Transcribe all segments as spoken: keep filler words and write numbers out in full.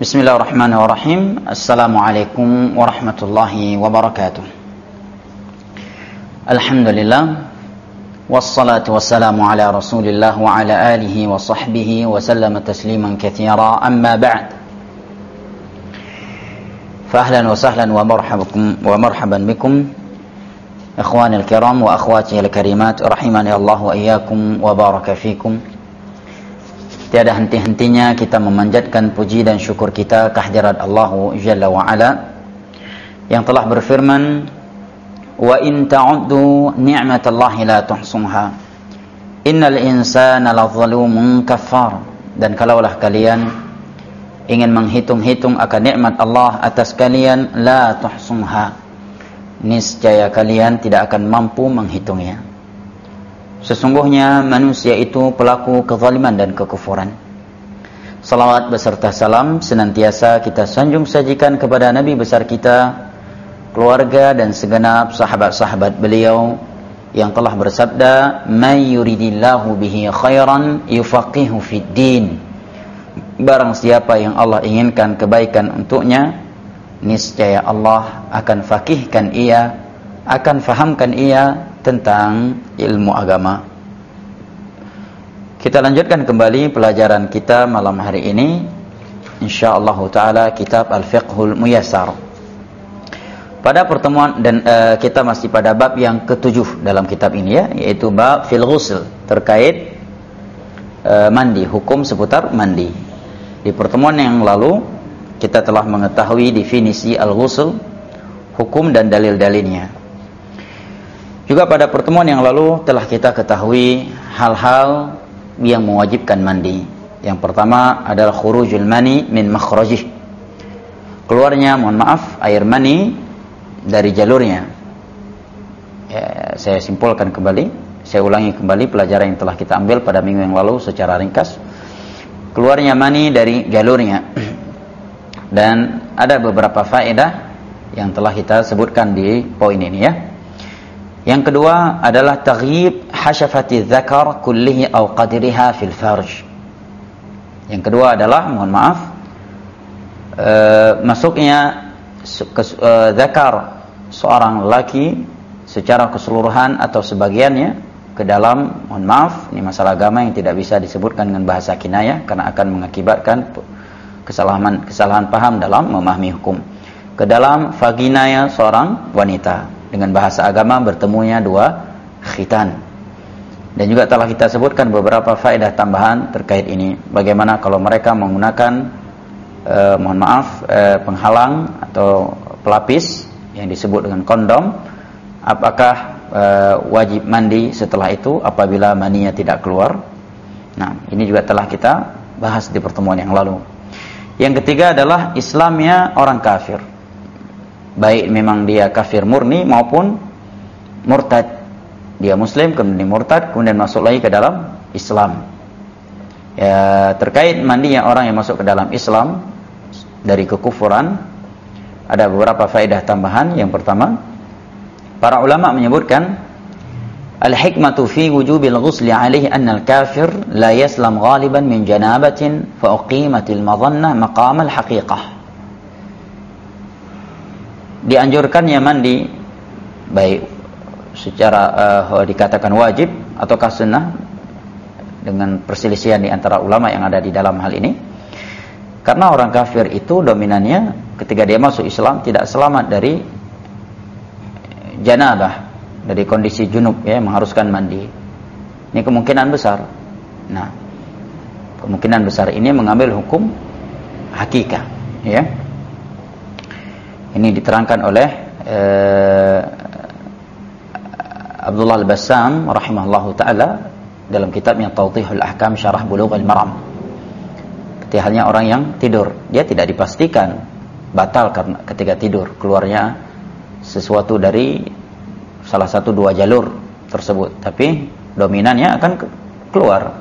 Bismillahirrahmanirrahim. Assalamualaikum warahmatullahi wabarakatuh. Alhamdulillah, wassalatu wassalamu ala rasulillah wa ala alihi wa sahbihi wa sallama tasliman katsira, amma ba'd. Fahlan wa sahlan wa marhabakum wa marhaban bikum ikhwani al-kiram wa akhwati al-karimat, rahimani Allah wa iyyakum wa baraka fikum. Tiada henti-hentinya kita memanjatkan puji dan syukur kita kehadirat Allah Jalla wa Ala yang telah berfirman, wa in ta'uddu ni'matallahi la tuhsuha innal insana lazalumun kafar. Dan kalaulah kalian ingin menghitung-hitung akan nikmat Allah atas kalian, la tuhsuha, niscaya kalian tidak akan mampu menghitungnya. Sesungguhnya manusia itu pelaku kezaliman dan kekufuran. Salawat beserta salam senantiasa kita sanjung sajikan kepada Nabi besar kita, keluarga dan segenap sahabat-sahabat beliau yang telah bersabda, "May yuridillahu bihi khairan yufaqihu fid din." Barang siapa yang Allah inginkan kebaikan untuknya, niscaya Allah akan fakihkan ia, akan fahamkan ia tentang ilmu agama. Kita lanjutkan kembali pelajaran kita malam hari ini, insyaallah taala, kitab Al-Fiqhul Muyassar. Pada pertemuan dan uh, kita masih pada bab yang ketujuh dalam kitab ini, ya, yaitu bab fil ghusl, terkait uh, mandi, hukum seputar mandi. Di pertemuan yang lalu kita telah mengetahui definisi al-ghusl, hukum dan dalil-dalilnya. Juga pada pertemuan yang lalu telah kita ketahui hal-hal yang mewajibkan mandi. Yang pertama adalah khurujul mani min makhrajih, keluarnya, mohon maaf, air mani dari jalurnya. Ya, saya simpulkan kembali, saya ulangi kembali pelajaran yang telah kita ambil pada minggu yang lalu secara ringkas. Keluarnya mani dari jalurnya. Dan ada beberapa faedah yang telah kita sebutkan di poin ini, ya. Yang kedua adalah taghyib hasyafati dzakar kullihi aw qadriha fil farj. Yang kedua adalah, mohon maaf, e, masuknya dzakar e, seorang lelaki secara keseluruhan atau sebagiannya ke dalam, mohon maaf, ini masalah agama yang tidak bisa disebutkan dengan bahasa kinayah karena akan mengakibatkan kesalahan kesalahan paham dalam memahami hukum, ke dalam vaginanya seorang wanita. Dengan bahasa agama bertemunya dua khitan. Dan juga telah kita sebutkan beberapa faedah tambahan terkait ini. Bagaimana kalau mereka menggunakan eh, mohon maaf eh, penghalang atau pelapis yang disebut dengan kondom, apakah eh, wajib mandi setelah itu apabila maninya tidak keluar? Nah, ini juga telah kita bahas di pertemuan yang lalu. Yang ketiga adalah Islamnya orang kafir, baik memang dia kafir murni maupun murtad. Dia muslim kemudian murtad kemudian masuk lagi ke dalam Islam. Ya, terkait mandinya orang yang masuk ke dalam Islam dari kekufuran ada beberapa faedah tambahan. Yang pertama, para ulama menyebutkan al-hikmatu fi wujubil ghusli alaihi anna al-kafir la yaslam ghaliban min janabatin fa uqimatil madhannah maqam al-haqiqah. Dianjurkannya mandi, baik secara uh, dikatakan wajib ataukah sunnah, dengan perselisihan di antara ulama yang ada di dalam hal ini, karena orang kafir itu dominannya ketika dia masuk Islam tidak selamat dari janabah, dari kondisi junub, ya, mengharuskan mandi. Ini kemungkinan besar. Nah, kemungkinan besar ini mengambil hukum hakikah, ya. Ini diterangkan oleh eh, Abdullah Al-Bassam rahimahullahu ta'ala dalam kitabnya Tawdihul Ahkam Syarah Bulughul Maram. Seperti halnya orang yang tidur, dia tidak dipastikan batal karena ketika tidur keluarnya sesuatu dari salah satu dua jalur tersebut, tapi dominannya akan keluar.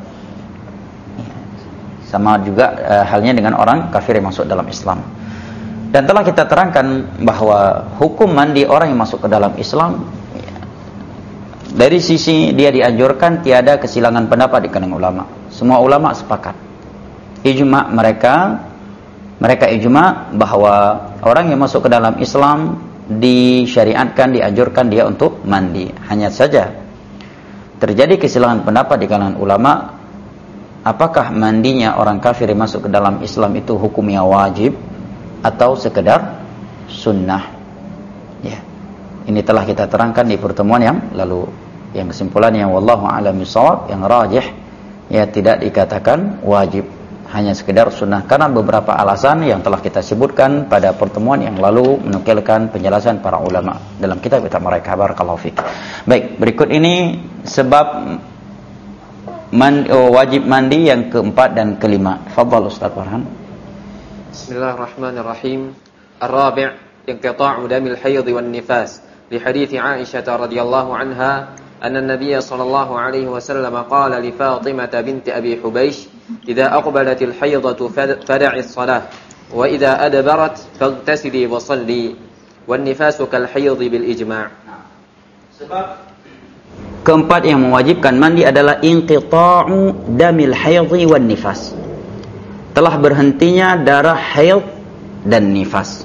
Sama juga eh, halnya dengan orang kafir yang masuk dalam Islam. Dan telah kita terangkan bahwa hukum mandi orang yang masuk ke dalam Islam, ya, dari sisi dia dianjurkan, tiada kesilangan pendapat di kalangan ulama. Semua ulama sepakat, ijma' mereka Mereka ijma bahwa orang yang masuk ke dalam Islam disyariatkan, dianjurkan dia untuk mandi. Hanya saja terjadi kesilangan pendapat di kalangan ulama, apakah mandinya orang kafir yang masuk ke dalam Islam itu hukumnya wajib atau sekedar sunnah. Ya. Ini telah kita terangkan di pertemuan yang lalu. Yang kesimpulannya wallahu a'lam bishawab, yang rajih ya tidak dikatakan wajib, hanya sekedar sunnah, karena beberapa alasan yang telah kita sebutkan pada pertemuan yang lalu menukilkan penjelasan para ulama dalam kitab-kitab mereka. Barakallahu fiik. Baik, berikut ini sebab mandi, oh, wajib mandi yang keempat dan kelima. Fadhal Ustaz Farhan. Bismillahirrahmanirrahim. Ar-rabi' inqita'u damil hayd wan nifas li hadits Aisyah radhiyallahu anha anna an-nabiy sallallahu alaihi wasallam qala li Fatimah binti Abi Hubaysh idza aqbalatil haydatu fad'i as-salah wa idza adbarat faghtasili wa salli wan nifasu kal hayd bil ijma'. Sebab keempat yang mewajibkan mandi adalah inqita'u damil haidhi wan nifas. Telah berhentinya darah haid dan nifas.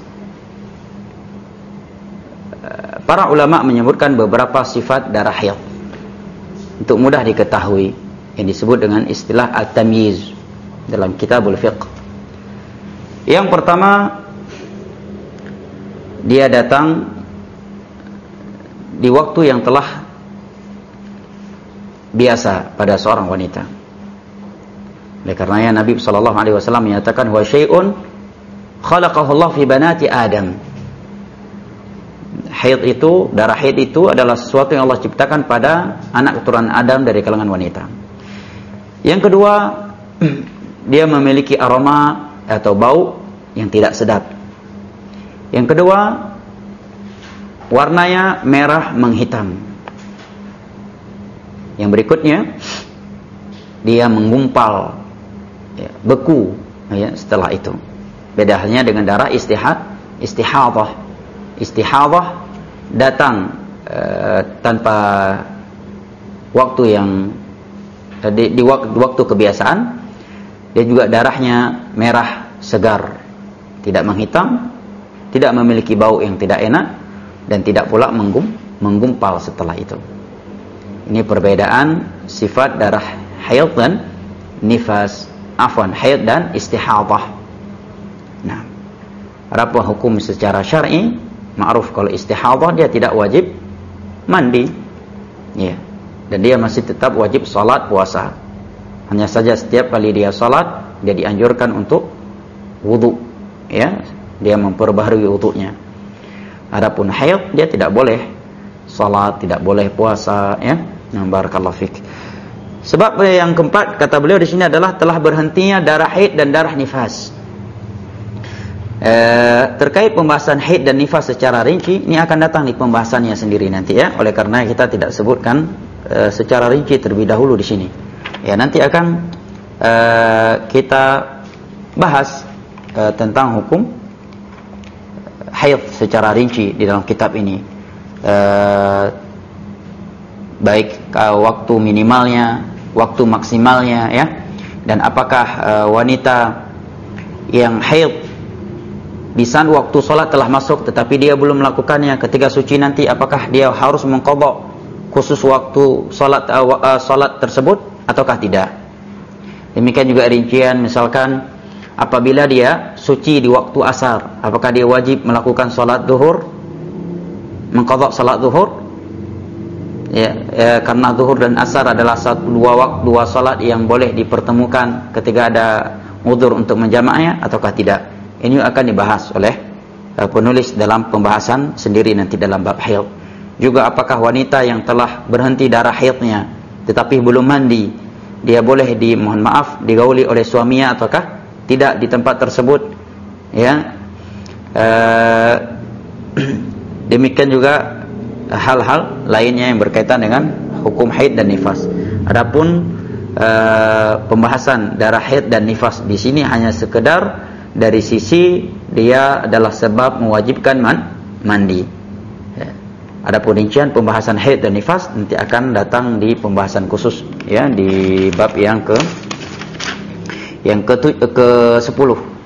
Para ulama menyebutkan beberapa sifat darah haid untuk mudah diketahui, yang disebut dengan istilah al-tamyiz dalam kitabul fiqh. Yang pertama, dia datang di waktu yang telah biasa pada seorang wanita. Oleh karenanya Nabi sallallahu alaihi wasallam menyatakan wa syai'un khalaqahu Allah fi banati Adam. Haid itu, darah haid itu adalah sesuatu yang Allah ciptakan pada anak keturunan Adam dari kalangan wanita. Yang kedua, dia memiliki aroma atau bau yang tidak sedap. Yang kedua, warnanya merah menghitam. Yang berikutnya, dia menggumpal, ya, beku, ya, setelah itu. Beda halnya dengan darah istihad, istihadah. Istihadah datang e, tanpa waktu yang di, di waktu, waktu kebiasaan. Dia juga darahnya merah segar, tidak menghitam, tidak memiliki bau yang tidak enak, dan tidak pula menggum, menggumpal setelah itu. Ini perbedaan sifat darah haid dan nifas, afwan, haid dan istihadah. Nah, adapun hukum secara syar'i, ma'ruf kalau istihadah dia tidak wajib mandi, ya, dan dia masih tetap wajib salat puasa. Hanya saja setiap kali dia salat, dia dianjurkan untuk wudu, ya, dia memperbaharui wudunya. Adapun haid dia tidak boleh salat, tidak boleh puasa, ya. Nah, barakallahu fik. Sebab yang keempat kata beliau di sini adalah telah berhentinya darah haid dan darah nifas. E, terkait pembahasan haid dan nifas secara rinci, ini akan datang di pembahasannya sendiri nanti, ya. Oleh karena kita tidak sebutkan e, secara rinci terlebih dahulu di sini. Ya, nanti akan e, kita bahas e, tentang hukum haid secara rinci di dalam kitab ini. E, baik uh, waktu minimalnya, waktu maksimalnya, ya, dan apakah uh, wanita yang haid di saat waktu sholat telah masuk tetapi dia belum melakukannya ketika suci nanti, apakah dia harus mengqadha khusus waktu sholat uh, uh, sholat tersebut ataukah tidak. Demikian juga rincian, misalkan apabila dia suci di waktu asar, apakah dia wajib melakukan sholat zuhur, mengqadha sholat zuhur, ya, ya, karena zuhur dan asar adalah satu dua waktu, dua salat yang boleh dipertemukan ketika ada uzur untuk menjamaknya ataukah tidak. Ini akan dibahas oleh uh, penulis dalam pembahasan sendiri nanti dalam bab haid. Juga apakah wanita yang telah berhenti darah haidnya tetapi belum mandi, dia boleh di mohon maaf digauli oleh suaminya ataukah tidak di tempat tersebut, ya. Uh, demikian juga hal-hal lainnya yang berkaitan dengan hukum haid dan nifas. Adapun uh, pembahasan darah haid dan nifas di sini hanya sekedar dari sisi dia adalah sebab mewajibkan man, mandi. Ya. Adapun rincian pembahasan haid dan nifas nanti akan datang di pembahasan khusus, ya, di bab yang ke yang ke ke sepuluh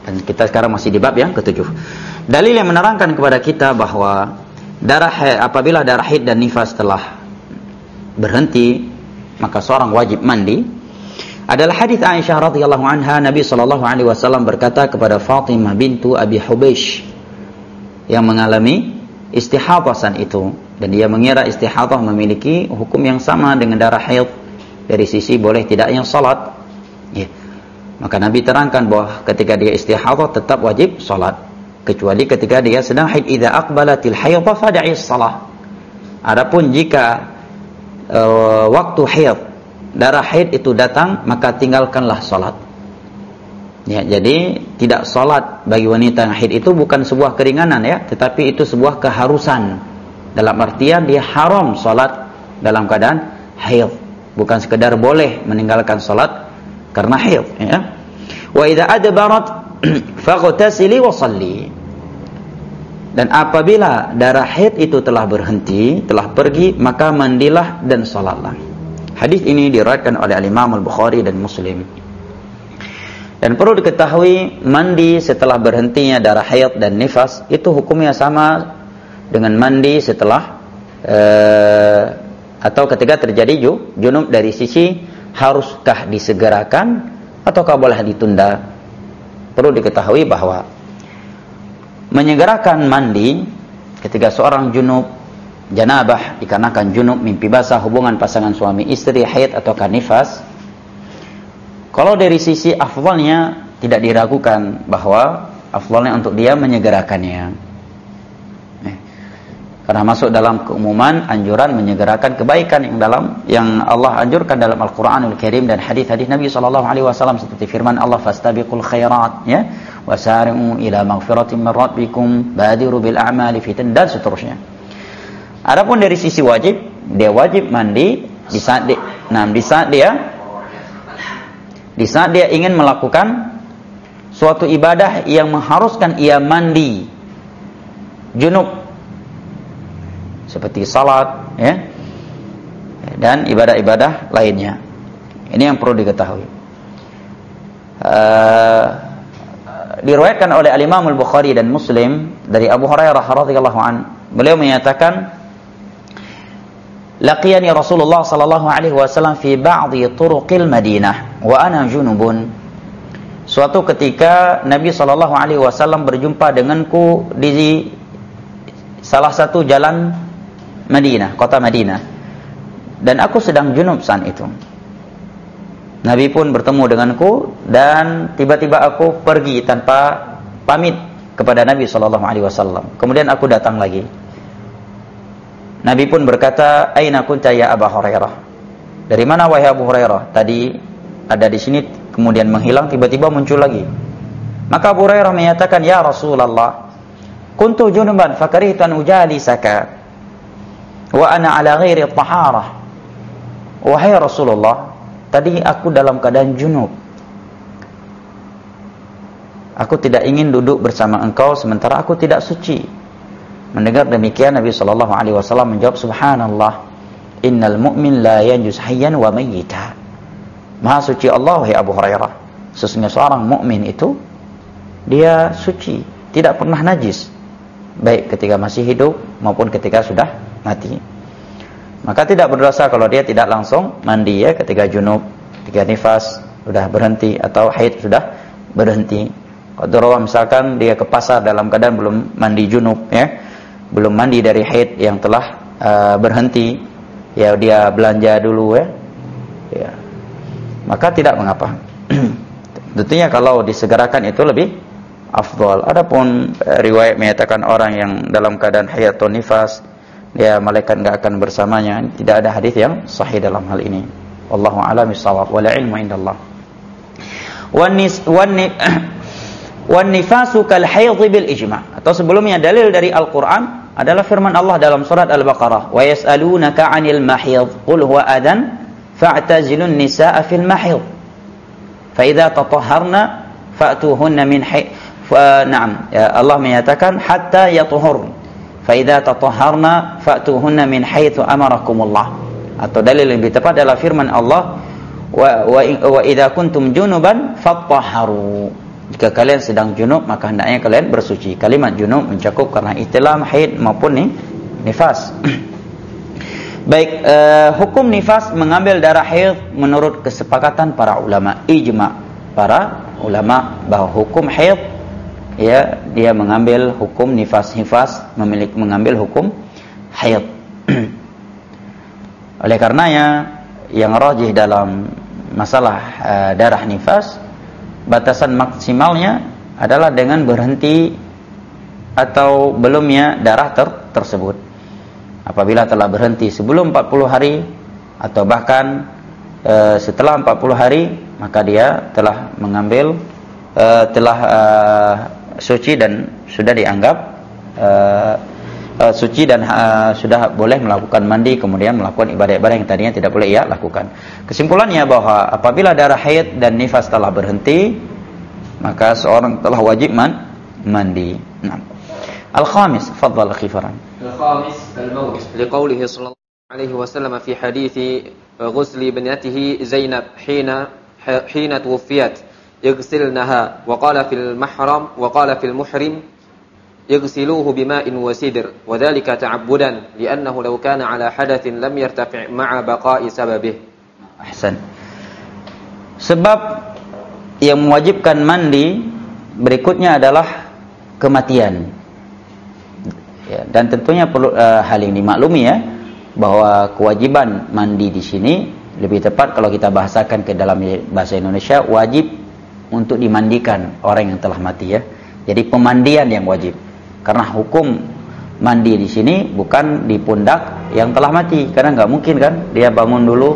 Dan kita sekarang masih di bab yang ketujuh. Dalil yang menerangkan kepada kita bahwa darah haid, apabila darah haid dan nifas telah berhenti, maka seorang wajib mandi, adalah hadis Aisyah radhiyallahu anha. Nabi sallallahu alaihi wasallam berkata kepada Fatimah bintu Abi Hubeish yang mengalami istihadhasan itu, dan dia mengira istihadhah memiliki hukum yang sama dengan darah haid dari sisi boleh tidaknya salat. Ya. Maka Nabi terangkan bahwa ketika dia istihadhah tetap wajib salat, kecuali ketika dia sedang haid. Idza aqbalatil haidha fada'is salah. Adapun jika uh, waktu haid, darah haid itu datang, maka tinggalkanlah salat. Ya, jadi tidak salat bagi wanita yang haid itu bukan sebuah keringanan ya, tetapi itu sebuah keharusan. Dalam artian dia haram salat dalam keadaan haid, bukan sekedar boleh meninggalkan salat karena haid ya. Wa idza adbarat faghtasili wa shalli. Dan apabila darah haid itu telah berhenti, telah pergi, maka mandilah dan salatlah. Hadis ini diriwayatkan oleh Imam Al-Bukhari dan Muslim. Dan perlu diketahui, mandi setelah berhentinya darah haid dan nifas itu hukumnya sama dengan mandi setelah uh, atau ketika terjadi junub, dari sisi haruskah disegerakan ataukah boleh ditunda. Perlu diketahui bahwa menyegerakan mandi ketika seorang junub, janabah dikarenakan junub, mimpi basah, hubungan pasangan suami istri, haid atau nifas, kalau dari sisi afdalnya tidak diragukan bahwa afdalnya untuk dia menyegerakannya. Karena masuk dalam keumuman anjuran menyegerakan kebaikan yang dalam yang Allah anjurkan dalam Al-Qur'anul Karim dan hadis-hadis Nabi sallallahu alaihi wasallam, seperti firman Allah fastabiqul khairat ya, wasari'u ila maghfiratin min rabbikum badiru bil a'mali fitan, dan seterusnya. Adapun dari sisi wajib, dia wajib mandi di saat dia, nah di saat dia di saat dia ingin melakukan suatu ibadah yang mengharuskan ia mandi junub, seperti salat ya, dan ibadah-ibadah lainnya. Ini yang perlu diketahui. Uh, diriwayatkan oleh Al-Imam Al-Bukhari dan Muslim dari Abu Hurairah radhiyallahu an, beliau menyatakan, laqiyani Rasulullah sallallahu alaihi wasallam fi ba'dhi turuqil Madinah wa ana junubun. Suatu ketika Nabi sallallahu alaihi wasallam berjumpa denganku di salah satu jalan Madinah, kota Madinah, dan aku sedang junub saat itu. Nabi pun bertemu denganku dan tiba-tiba aku pergi tanpa pamit kepada Nabi sallallahu alaihi wasallam. Kemudian aku datang lagi. Nabi pun berkata, "Aina kunta ya Abu Hurairah?" Dari mana wahai Abu Hurairah? Tadi ada di sini, kemudian menghilang, tiba-tiba muncul lagi. Maka Abu Hurairah menyatakan, "Ya Rasulullah, kuntu junuban fakarihtu an ujalisaka wa ana ala ghairi taharah." Wahai Rasulullah, tadi aku dalam keadaan junub. Aku tidak ingin duduk bersama engkau sementara aku tidak suci. Mendengar demikian, Nabi sallallahu alaihi wasallam menjawab, "Subhanallah, innal mu'min la yanjus hayyan wa mayyita." Maha suci Allah wahai Abu Hurairah, sesungguhnya seorang mukmin itu dia suci, tidak pernah najis, baik ketika masih hidup maupun ketika sudah mati. Maka tidak berdosa kalau dia tidak langsung mandi ya, ketika junub, ketika nifas sudah berhenti atau haid sudah berhenti. Kalau misalkan dia ke pasar dalam keadaan belum mandi junub ya, belum mandi dari haid yang telah uh, berhenti, ya dia belanja dulu ya, ya, maka tidak mengapa. Tentunya kalau disegerakan itu lebih afdal. Adapun uh, riwayat menyatakan orang yang dalam keadaan haid atau nifas dia malaikat enggak akan bersamanya, tidak ada hadis yang sahih dalam hal ini. Wallahu a'lam bissawab, wal ilmu indallah. Wan nis wan wan nifasu kal haidh bil ijma'. Atau sebelumnya dalil dari Al-Qur'an adalah firman Allah dalam surat Al-Baqarah, wa yas'alunaka 'anil mahidh qul huwa adhan fa'tazilun nisaa fil mahidh fa idza tatahharna fa'tuhunna min hay fa na'am ya, Allah menyatakan hatta yatuhur fa idza tatahharna fa'tuhunna min haitsu amarakumullah. Atau dalil yang lebih tepat adalah firman Allah, wa wa, wa idza kuntum junuban fatahharu Jika kalian sedang junub, maka hendaknya kalian bersuci. Kalimat junub mencakup karena ihtilam, haid maupun nih, nifas. Baik, uh, hukum nifas mengambil darah haid menurut kesepakatan para ulama, ijma para ulama bahwa hukum haid ya dia mengambil hukum nifas, nifas memiliki mengambil hukum haid. Oleh karenanya yang rajih dalam masalah uh, darah nifas, batasan maksimalnya adalah dengan berhenti atau belumnya darah ter tersebut. Apabila telah berhenti sebelum empat puluh hari atau bahkan e, setelah empat puluh hari, maka dia telah mengambil e, telah e, suci dan sudah dianggap e, e, suci dan e, sudah boleh melakukan mandi, kemudian melakukan ibadah-ibadah yang tadinya tidak boleh ia lakukan. Kesimpulannya bahwa apabila darah haid dan nifas telah berhenti, maka seorang telah wajib man, mandi. Nah. Al-khamis, fadhal khifaran. Al-khamis al-maut liqaulihi sallallahu alaihi wasallam fi hadithi ghusli ibnatihi Zainab hina hina tuwfiyat yaghsilnaha wa qala fil mahram wa qala fil muhrim yaghsiluhu bima'in wa sidr wa dhalika ta'abbudan li'annahu law kana ala hadathin lam yartafi' ma'a baqa'i sababih. Ahsan. Sebab yang mewajibkan mandi berikutnya adalah kematian. Ya, dan tentunya perlu uh, hal ini dimaklumi ya, bahwa kewajiban mandi di sini lebih tepat kalau kita bahasakan ke dalam bahasa Indonesia, wajib untuk dimandikan orang yang telah mati ya. Jadi pemandian yang wajib. Karena hukum mandi di sini bukan di pundak yang telah mati, karena nggak mungkin kan dia bangun dulu,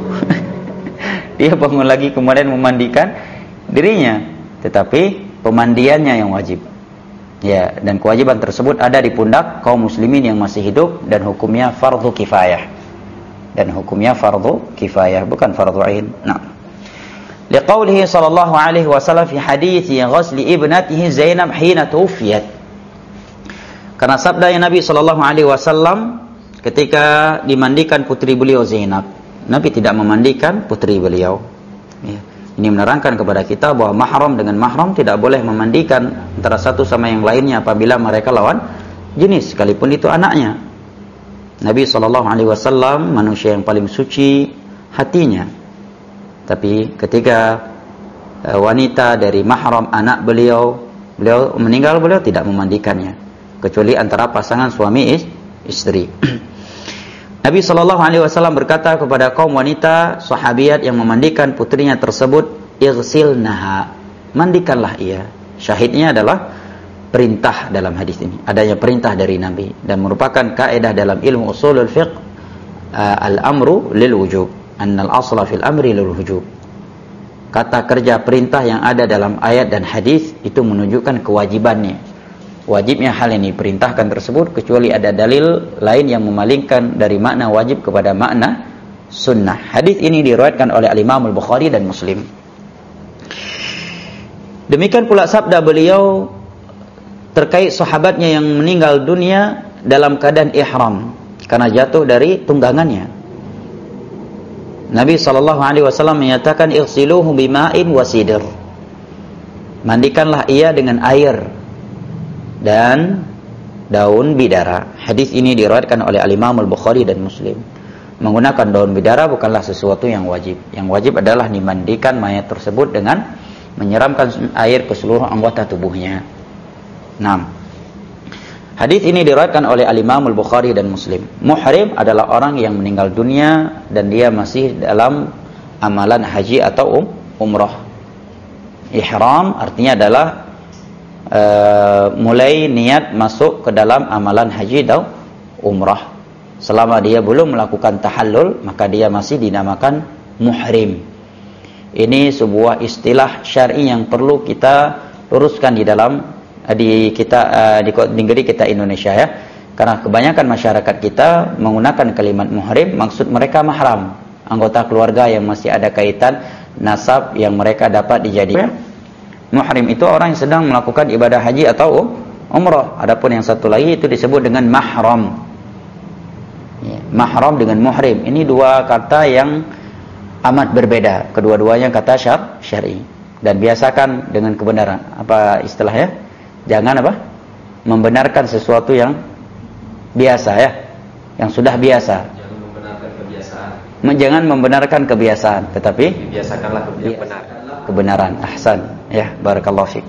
dia bangun lagi kemudian memandikan dirinya, tetapi pemandiannya yang wajib. Ya, dan kewajiban tersebut ada di pundak kaum muslimin yang masih hidup dan hukumnya fardhu kifayah. Dan hukumnya fardhu kifayah, bukan fardhu ain. Nah. Liqaulihi sallallahu alaihi wasallam fi hadithi ghusli ibnatihi Zainab hina tuwfiyat. Karena sabda yang Nabi sallallahu alaihi wasallam ketika dimandikan putri beliau Zainab. Nabi tidak memandikan putri beliau. Ya. Ini menerangkan kepada kita bahwa mahram dengan mahram tidak boleh memandikan antara satu sama yang lainnya apabila mereka lawan jenis, sekalipun itu anaknya. Nabi shallallahu alaihi wasallam manusia yang paling suci hatinya. Tapi ketika uh, wanita dari mahram anak beliau, beliau meninggal, beliau tidak memandikannya, kecuali antara pasangan suami istri. Nabi shallallahu alaihi wasallam berkata kepada kaum wanita sahabiat yang memandikan putrinya tersebut, ighsilnaha, mandikanlah ia. Syahidnya adalah perintah dalam hadis ini. Adanya perintah dari Nabi dan merupakan kaidah dalam ilmu usulul fiqh, uh, al-amru lil wujub, annal asla fil amri lil wujub. Kata kerja perintah yang ada dalam ayat dan hadis itu menunjukkan kewajibannya. Wajibnya hal ini perintahkan tersebut, kecuali ada dalil lain yang memalingkan dari makna wajib kepada makna sunnah. Hadis ini diriwayatkan oleh Al-Imam Al-Bukhari dan Muslim. Demikian pula sabda beliau terkait sahabatnya yang meninggal dunia dalam keadaan ihram karena jatuh dari tunggangannya. Nabi sallallahu alaihi wasallam menyatakan, ighsiluhu bima'in wa sidr. Mandikanlah ia dengan air dan daun bidara. Hadis ini diriwayatkan oleh Al-Imam Al-Bukhari dan Muslim. Menggunakan daun bidara bukanlah sesuatu yang wajib. Yang wajib adalah dimandikan mayat tersebut dengan menyiramkan air ke seluruh anggota tubuhnya. enam. Hadis ini diriwayatkan oleh Al-Imam Al-Bukhari dan Muslim. Muhrim adalah orang yang meninggal dunia dan dia masih dalam amalan haji atau um, umrah. Ihram artinya adalah Uh, mulai niat masuk ke dalam amalan haji atau umrah. Selama dia belum melakukan tahallul, maka dia masih dinamakan muhrim. Ini sebuah istilah syar'i yang perlu kita luruskan di dalam di kita uh, di negeri kita Indonesia ya. Karena kebanyakan masyarakat kita menggunakan kalimat muhrim, maksud mereka mahram, anggota keluarga yang masih ada kaitan nasab yang mereka dapat dijadikan. Muhrim itu orang yang sedang melakukan ibadah haji atau umrah. Adapun yang satu lagi itu disebut dengan mahram. Ya, mahram dengan muhrim. Ini dua kata yang amat berbeda. Kedua-duanya kata syar, syar'i. dan biasakan dengan kebenaran. Apa istilahnya? Jangan apa? Membenarkan sesuatu yang biasa ya, yang sudah biasa. Jangan membenarkan kebiasaan. Jangan membenarkan kebiasaan, tetapi biasakanlah yang benar. Kebenaran. Ahsan. Ya, barakallahu fik.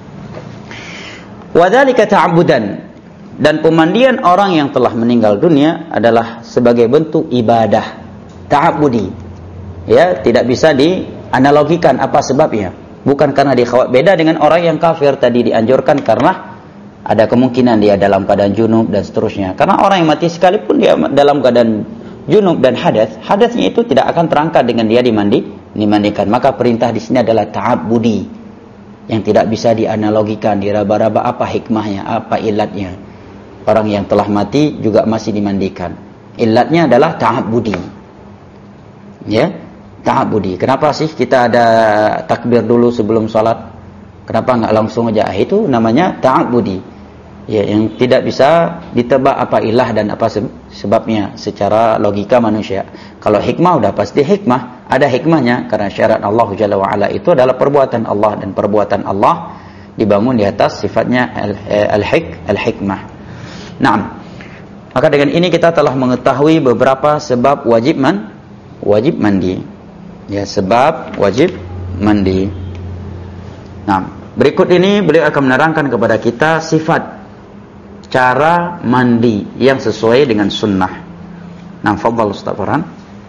Wa dzalika ta'abbudan. Dan pemandian orang yang telah meninggal dunia adalah sebagai bentuk ibadah ta'abbudi. Ya, tidak bisa dianalogikan apa sebabnya. Bukan karena dia khawat. Beda dengan orang yang kafir tadi dianjurkan karena ada kemungkinan dia dalam keadaan junub dan seterusnya. Karena orang yang mati sekalipun dia dalam keadaan junub dan hadas, hadasnya itu tidak akan terangkat dengan dia dimandi, dimandikan. Maka perintah di sini adalah ta'abbudi yang tidak bisa dianalogikan, diraba-raba apa hikmahnya, apa ilatnya. Orang yang telah mati juga masih dimandikan. Ilatnya adalah ta'abbudi. Ya, ta'abbudi. Kenapa sih kita ada takbir dulu sebelum sholat? Kenapa nggak langsung aja? Itu namanya ta'abbudi. Ya, yang tidak bisa ditebak apa ilah dan apa sebabnya secara logika manusia. Kalau hikmah udah pasti hikmah, ada hikmahnya karena syarat Allah Jalla wa Ala itu adalah perbuatan Allah, dan perbuatan Allah dibangun di atas sifatnya al-hik al-hikmah. Naam. Maka dengan ini kita telah mengetahui beberapa sebab wajib man wajib mandi. Ya, sebab wajib mandi. Nah, berikut ini beliau akan menerangkan kepada kita sifat cara mandi yang sesuai dengan sunnah. Nah, fadhal Ustaz Farhan.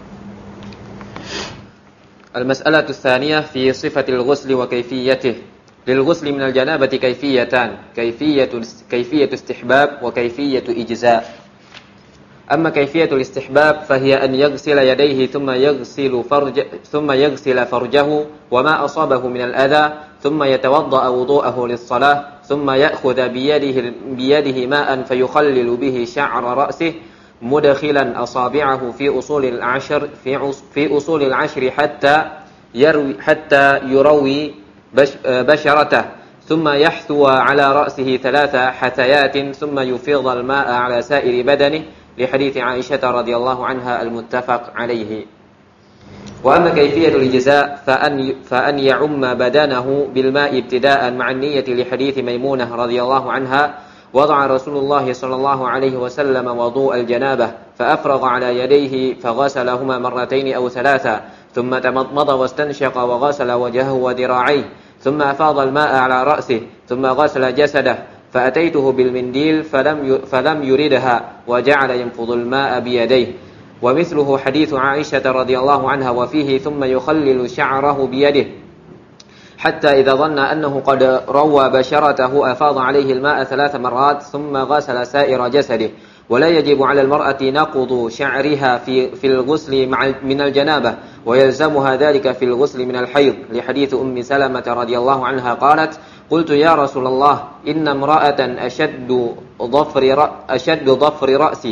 Al-mas'alatu tsaniyah fi sifatil ghusli wa kayfiyatihi. Lil ghusli min al-janabati kayfiyatan, kayfiyatu kayfiyatu istihbab wa kayfiyatu ijza'. Amma kayfiyatu al-istihbab fahiya an yaghsila yadayhi thumma yaghsilu farja thumma yaghsila farjahu wa ma asabahu min al-adha thumma yatawadda'a wudu'ahu lis-salah thumma ya'khudha bi yadihi bi yadihi ma'an fayukhallilu bihi sha'ra ra'sihi mudkhilan asabi'ahu fi usul al-'ashr fi fi usul al-'ashr hatta yarwi hatta yurawi basharatahu thumma yahthuwa 'ala ra'sihi thalatha hatayatin thumma yufidha al-ma'a 'ala sa'iri badanihi لحديث عائشة رضي الله عنها المتفق عليه. وأما كيفية الإجزاء فأن فأن يعم بدنه بالماء ابتداء مع النية لحديث ميمونة رضي الله عنها وضع رسول الله صلى الله عليه وسلم وضوء الجنابة فأفرغ على يديه فغسلهما مرتين أو ثلاثة ثم تمضمض واستنشق وغسل وجهه وذراعيه ثم أفاض الماء على رأسه ثم غسل جسده فأتيته بالمنديل فلم فلم يردها وجعل ينفض الماء بيديه ومثله حديث عائشة رضي الله عنها وفيه ثم يخلل شعره بيده حتى إذا ظن أنه قد روى بشرته أفاض عليه الماء ثلاث مرات ثم غسل سائر جسده ولا يجب على المرأة نقض شعرها في في الغسل مع من الجنابة ويلزمها ذلك في الغسل من الحيض لحديث أم سلمة رضي الله عنها قالت قلت يا رسول الله إن امرأة أشد ضفر أشد ضفر رأسي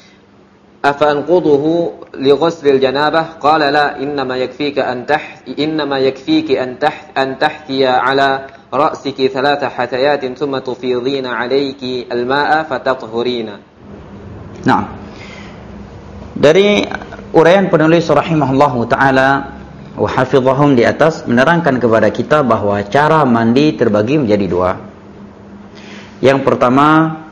أفأنقضه لغسل الجنابة قال لا إنما يكفيك أن تح إنما يكفيك أن تح أن تحثي على رأسك ثلاث حثيات ثم تفيضين عليك الماء فتطهرين. Nah, dari uraian penulis rahimahullahu taala wa hafizahum di atas menerangkan kepada kita bahwa cara mandi terbagi menjadi dua. Yang pertama,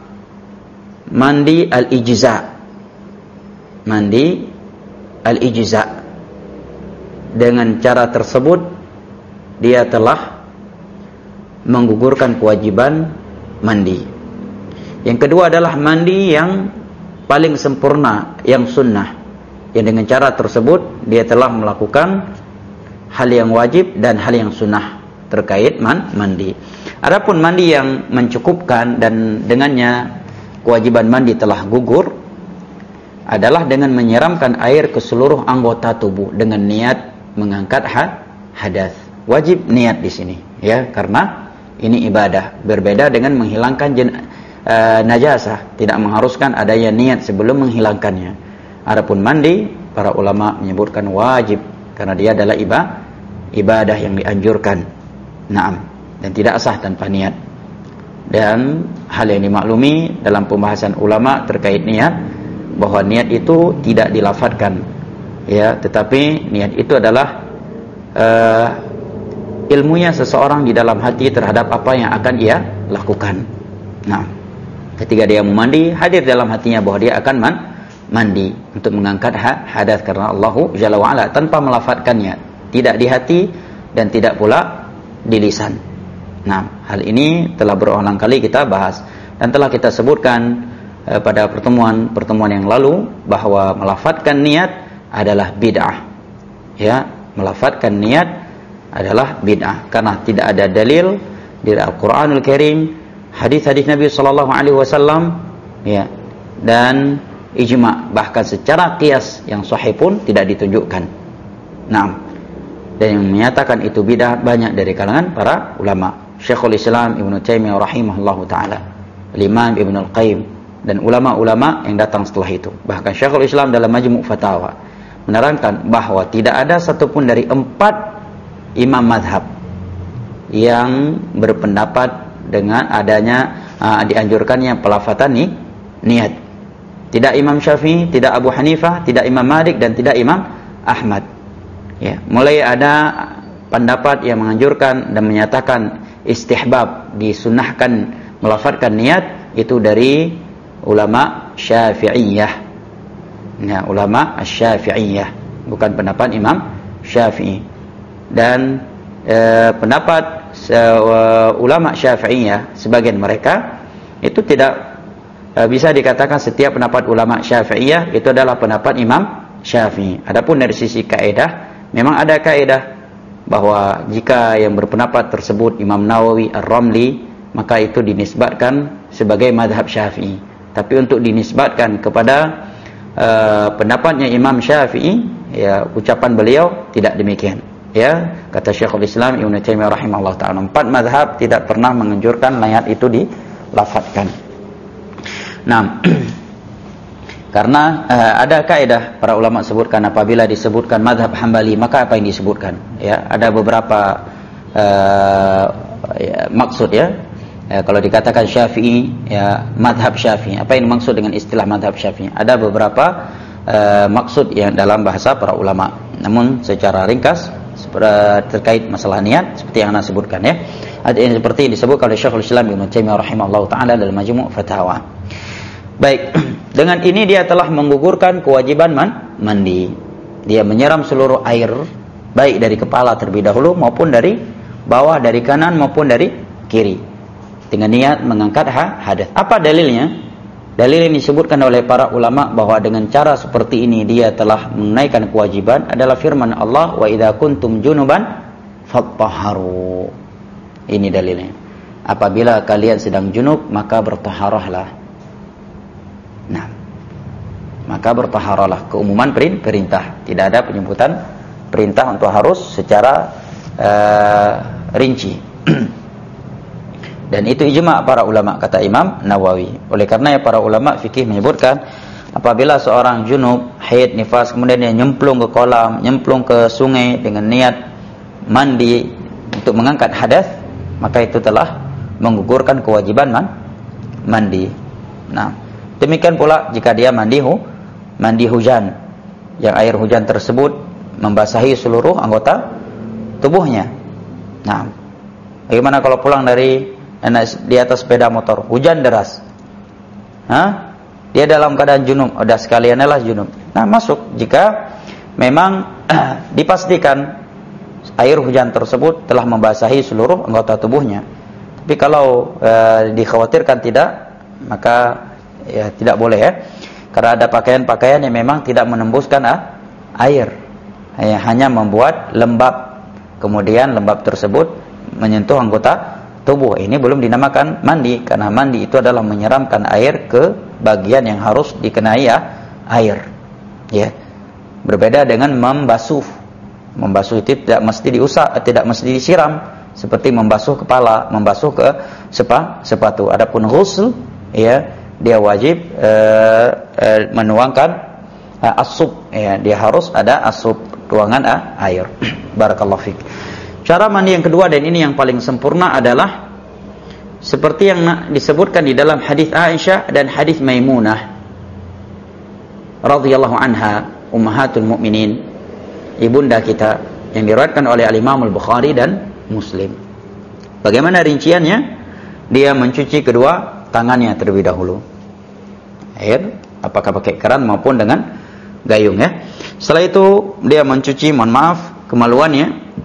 mandi al-ijza. Mandi al-ijza. Dengan cara tersebut dia telah menggugurkan kewajiban mandi. Yang kedua adalah mandi yang paling sempurna, yang sunnah, yang dengan cara tersebut dia telah melakukan hal yang wajib dan hal yang sunnah terkait man, mandi. Adapun mandi yang mencukupkan dan dengannya kewajiban mandi telah gugur adalah dengan menyiramkan air ke seluruh anggota tubuh dengan niat mengangkat hadas. Wajib niat di sini, ya, karena ini ibadah. Berbeda dengan menghilangkan jen, Uh, najasah, tidak mengharuskan adanya niat sebelum menghilangkannya. Adapun mandi, para ulama menyebutkan wajib karena dia adalah ibadah, ibadah yang dianjurkan. Naam, dan tidak sah tanpa niat. Dan hal yang dimaklumi dalam pembahasan ulama terkait niat bahwa niat itu tidak dilafadzkan, ya, tetapi niat itu adalah uh, ilmunya seseorang di dalam hati terhadap apa yang akan ia lakukan. Nah, ketika dia mau mandi, hadir dalam hatinya bahwa dia akan man, mandi untuk mengangkat hadas karena Allah Jalla wa'ala, tanpa melafadzkannya, tidak di hati dan tidak pula di lisan. Nah, hal ini telah berulang kali kita bahas dan telah kita sebutkan eh, pada pertemuan-pertemuan yang lalu bahwa melafadzkan niat adalah bid'ah. Ya, melafadzkan niat adalah bid'ah karena tidak ada dalil di Al-Qur'anul Karim, hadis-hadis Nabi sallallahu alaihi wasallam, ya, dan ijma', bahkan secara qiyas yang sahih pun tidak ditunjukkan. Nah, dan yang menyatakan itu bid'ah banyak dari kalangan para ulama. Syekhul Islam Ibnu Taimiyah rahimahullahu taala, Imam Ibnu Al-Qayyim, dan ulama-ulama yang datang setelah itu. Bahkan Syekhul Islam dalam Majmu' Fatawa menerangkan bahwa tidak ada satupun dari empat imam madhab yang berpendapat dengan adanya uh, dianjurkannya pelafatan ni, niat. Tidak Imam Syafi'i, tidak Abu Hanifah, tidak Imam Malik, dan tidak Imam Ahmad. Ya, mulai ada pendapat yang menganjurkan dan menyatakan istihbab, disunnahkan melafadzkan niat, itu dari ulama Syafi'iyah. Ya, ulama Syafi'iyah, bukan pendapat Imam Syafi'i. Dan e, pendapat e, ulama Syafi'iyah, sebagian mereka itu tidak e, bisa dikatakan setiap pendapat ulama Syafi'iyah itu adalah pendapat Imam Syafi'i. Adapun dari sisi kaidah, memang ada kaidah bahwa jika yang berpendapat tersebut Imam Nawawi, Ar-Ramli, maka itu dinisbatkan sebagai madhab Syafi'i. Tapi untuk dinisbatkan kepada e, pendapatnya Imam Syafi'i, ya, ucapan beliau tidak demikian. Ya, kata Syekhul Islam Ibnu Taimiyah rahimahullah ta'ala, empat mazhab tidak pernah menganjurkan niat itu dilafadzkan. Nah, karena uh, ada kaidah para ulama sebutkan, apabila disebutkan mazhab Hambali, maka apa yang disebutkan? Ya, ada beberapa uh, ya, maksud, ya. Ya, kalau dikatakan Syafi'i, ya, mazhab Syafi'i, apa yang dimaksud dengan istilah mazhab Syafi'i? Ada beberapa uh, maksud yang dalam bahasa para ulama. Namun secara ringkas terkait masalah niat seperti yang anda sebutkan, ya, ada yang seperti yang disebut oleh Syekhul Islam Ibnu Taimiyah rahimahullah taala dalam Majmu' Fatawa. Baik, dengan ini dia telah menggugurkan kewajiban man, mandi. Dia menyiram seluruh air, baik dari kepala terlebih dahulu maupun dari bawah, dari kanan maupun dari kiri, dengan niat mengangkat hadas. Apa dalilnya? Dalil yang disebutkan oleh para ulama bahwa dengan cara seperti ini dia telah menunaikan kewajiban adalah firman Allah, wa idza kuntum junuban fattahharu. Ini dalilnya. Apabila kalian sedang junub, maka bertaharahlah. Nah, maka bertaharahlah, keumuman perintah, tidak ada penyebutan perintah untuk harus secara uh, rinci. Dan itu ijma' para ulama, kata Imam Nawawi. Oleh karenanya para ulama fikih menyebutkan, apabila seorang junub, haid, nifas, kemudian dia nyemplung ke kolam, nyemplung ke sungai dengan niat mandi untuk mengangkat hadas, maka itu telah menggugurkan kewajiban man, mandi. Nah, demikian pula jika dia mandi hu, mandi hujan, yang air hujan tersebut membasahi seluruh anggota tubuhnya. Nah, bagaimana kalau pulang dari di atas sepeda motor, hujan deras, Hah? dia dalam keadaan junub, udah sekalianlah junub. Nah, masuk jika memang dipastikan air hujan tersebut telah membasahi seluruh anggota tubuhnya. Tapi kalau e, dikhawatirkan tidak, maka ya tidak boleh, ya, karena ada pakaian-pakaian yang memang tidak menembuskan ah, air, ya, hanya membuat lembab, kemudian lembab tersebut menyentuh anggota tubuh. Ini belum dinamakan mandi, karena mandi itu adalah menyiramkan air ke bagian yang harus dikenai ya, air. Ya. Berbeda dengan membasuh. Membasuh itu tidak mesti diusap, tidak mesti disiram, seperti membasuh kepala, membasuh ke sepa, sepatu. Adapun ghusl, ya, dia wajib uh, uh, menuangkan uh, asub, ya, dia harus ada asub, tuangan uh, air. Barakallahu fiik. Cara mandi yang kedua, dan ini yang paling sempurna, adalah seperti yang disebutkan di dalam hadis Aisyah dan hadis Maimunah radhiyallahu anha, ummahatul mukminin, ibunda kita, yang diriwayatkan oleh Al-Imam Al-Bukhari dan Muslim. Bagaimana rinciannya? Dia mencuci kedua tangannya terlebih dahulu. Air, apakah pakai keran maupun dengan gayung ya. Setelah itu dia mencuci, mohon maaf, kemaluannya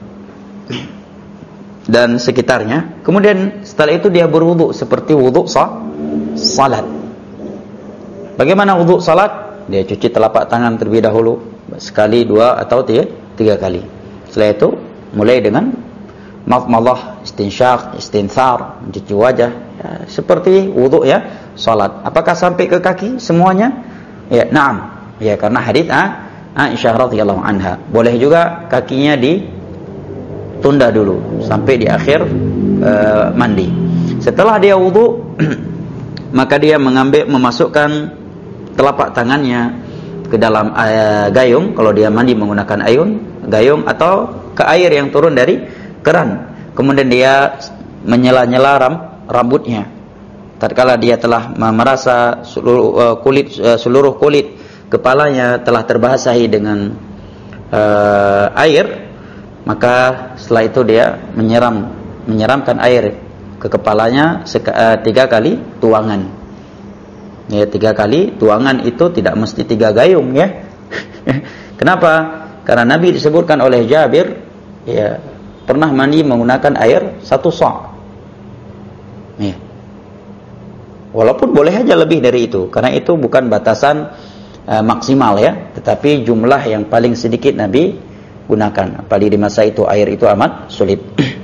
dan sekitarnya. Kemudian setelah itu dia berwudu seperti wudu salat. Bagaimana wudu salat? Dia cuci telapak tangan terlebih dahulu, sekali, dua atau tiga, tiga kali. Setelah itu mulai dengan madmadah, istinsyaq, istinthar, mencuci wajah ya, seperti wudu ya salat. Apakah sampai ke kaki semuanya? Ya, na'am. Ya, karena hadits ah, Aisyah radhiyallahu anha. Boleh juga kakinya ditunda dulu sampai di akhir uh, mandi. Setelah dia wudu maka dia mengambil memasukkan telapak tangannya ke dalam uh, gayung kalau dia mandi menggunakan ayun, gayung atau ke air yang turun dari keran. Kemudian dia menyela-nyela ram, rambutnya. Tatkala dia telah merasa seluruh uh, kulit uh, seluruh kulit kepalanya telah terbasahi dengan uh, air, maka setelah itu dia menyiram menyiramkan air ke kepalanya seka, uh, tiga kali tuangan. Ya, tiga kali tuangan itu tidak mesti tiga gayung ya. Kenapa? Karena Nabi disebutkan oleh Jabir ya pernah mandi menggunakan air satu sa'. Ya. Walaupun boleh aja lebih dari itu, karena itu bukan batasan uh, maksimal ya, tetapi jumlah yang paling sedikit Nabi gunakan. Apalagi di masa itu air itu amat sulit.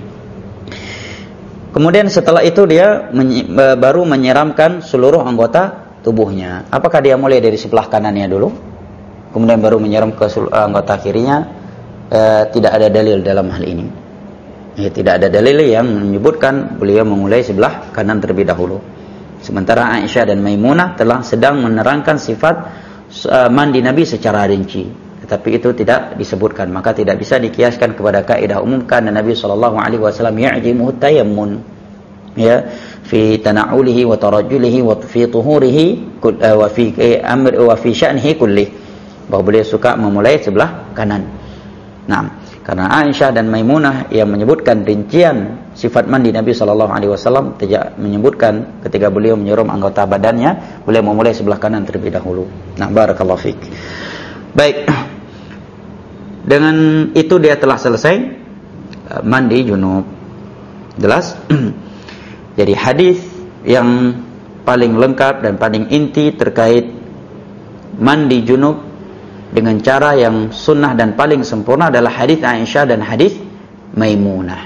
Kemudian setelah itu dia menyi- baru menyiramkan seluruh anggota tubuhnya. Apakah dia mulai dari sebelah kanannya dulu, kemudian baru menyiram ke anggota kirinya? E, tidak ada dalil dalam hal ini. Ya, tidak ada dalil yang menyebutkan beliau memulai sebelah kanan terlebih dahulu. Sementara Aisyah dan Maimunah telah sedang menerangkan sifat uh, mandi Nabi secara rinci, tetapi itu tidak disebutkan, maka tidak bisa dikiaskan kepada kaidah umum karena Nabi sallallahu alaihi wasallam ya'jimuhu tayammun ya fi tana'ulihi wa tarajjulihi wa fi tuhurihi wa fi amr wa fi sya'nihi kulli, bahwa beliau suka memulai sebelah kanan. Nah, karena Aisyah dan Maimunah yang menyebutkan rincian sifat mandi Nabi sallallahu alaihi wasallam tidak menyebutkan ketika beliau menyiram anggota badannya, beliau memulai sebelah kanan terlebih dahulu. Nah, barakallahu fik. Baik. Dengan itu dia telah selesai mandi junub. Jelas? Jadi hadis yang paling lengkap dan paling inti terkait mandi junub dengan cara yang sunnah dan paling sempurna adalah hadis Aisyah dan hadis Maimunah.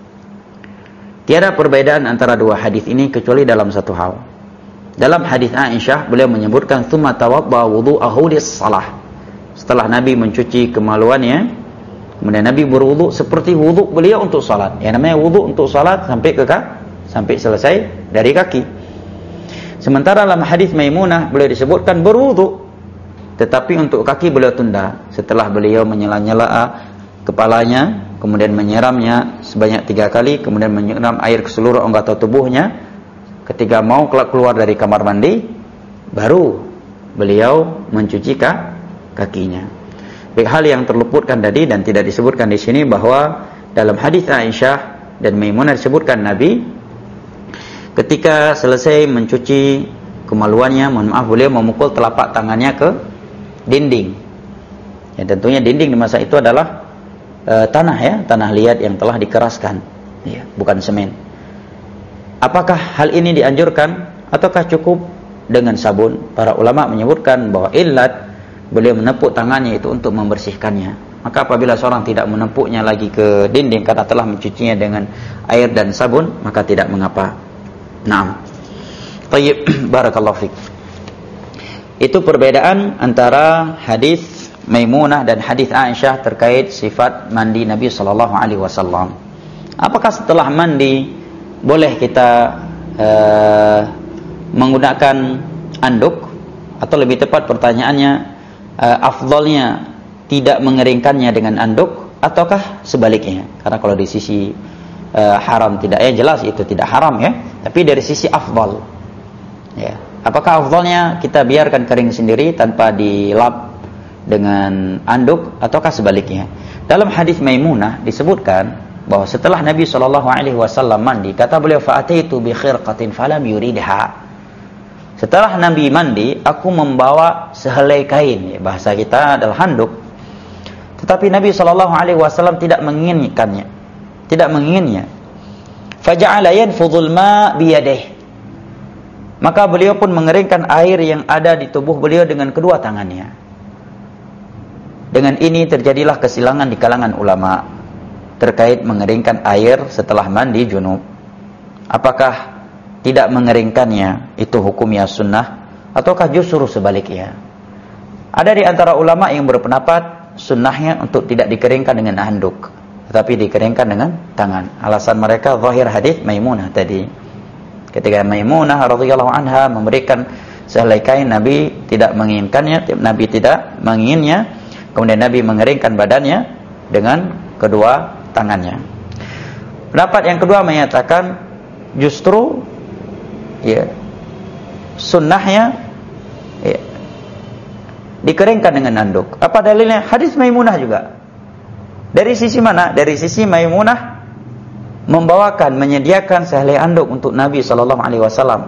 Tiada perbedaan antara dua hadis ini kecuali dalam satu hal. Dalam hadis Aisyah beliau menyebutkan tsumma tawadda wudu'ahu lis-shalah. Setelah Nabi mencuci kemaluannya, kemudian Nabi berwudu seperti wudu beliau untuk salat. Yang namanya wudu untuk salat sampai ke kaki, sampai selesai dari kaki. Sementara dalam hadis Maimunah beliau disebutkan berwudu, tetapi untuk kaki beliau tunda. Setelah beliau menyela-nyela kepalanya, kemudian menyiramnya sebanyak tiga kali, kemudian menyiram air ke seluruh anggota tubuhnya. Ketika mau keluar dari kamar mandi, baru beliau mencuci kakinya. Baik, hal yang terluputkan tadi dan tidak disebutkan di sini bahwa dalam hadis Aisyah dan Maimunah disebutkan Nabi ketika selesai mencuci kemaluannya, mohon maaf, beliau memukul telapak tangannya ke dinding. Ya, tentunya dinding di masa itu adalah e, tanah ya, tanah liat yang telah dikeraskan, ya, bukan semen. Apakah hal ini dianjurkan ataukah cukup dengan sabun? Para ulama menyebutkan bahwa illat beliau menepuk tangannya itu untuk membersihkannya. Maka apabila seorang tidak menepuknya lagi ke dinding karena telah mencucinya dengan air dan sabun, maka tidak mengapa. Naam. Tayyib, barakallahu fik. Itu perbedaan antara hadis Maimunah dan hadis Aisyah terkait sifat mandi Nabi sallallahu alaihi wasallam. Apakah setelah mandi boleh kita uh, menggunakan anduk, atau lebih tepat pertanyaannya uh, afdalnya tidak mengeringkannya dengan anduk ataukah sebaliknya? Karena kalau di sisi uh, haram tidak, ya jelas itu tidak haram ya, tapi dari sisi afdal ya, apakah afdalnya kita biarkan kering sendiri tanpa dilap dengan anduk ataukah sebaliknya? Dalam hadis Maimunah disebutkan bahwa setelah Nabi shallallahu alaihi wasallam mandi, kata beliau, fa'ataitu bi khirqatin falam yuridha. Setelah Nabi mandi, aku membawa sehelai kain, ya, bahasa kita adalah handuk. Tetapi Nabi shallallahu alaihi wasallam tidak menginginkannya, tidak menginginnya. Faja'ala yanfudhul ma' biyadihi. Maka beliau pun mengeringkan air yang ada di tubuh beliau dengan kedua tangannya. Dengan ini terjadilah kesilangan di kalangan ulama terkait mengeringkan air setelah mandi junub. Apakah tidak mengeringkannya itu hukumnya sunnah, ataukah justru sebaliknya? Ada di antara ulama yang berpendapat sunnahnya untuk tidak dikeringkan dengan handuk, tetapi dikeringkan dengan tangan. Alasan mereka zahir hadis Maimunah tadi. Ketika Maimunah radhiyallahu anha memberikan sehelai kain, Nabi tidak menginginkannya, Nabi tidak menginginnya, kemudian Nabi mengeringkan badannya dengan kedua tangannya. Pendapat yang kedua menyatakan justru ya sunnahnya ya, dikeringkan dengan handuk. Apa dalilnya? Hadis Maimunah juga. Dari sisi mana? Dari sisi Maimunah membawakan, menyediakan sehelai handuk untuk Nabi sallallahu alaihi wasallam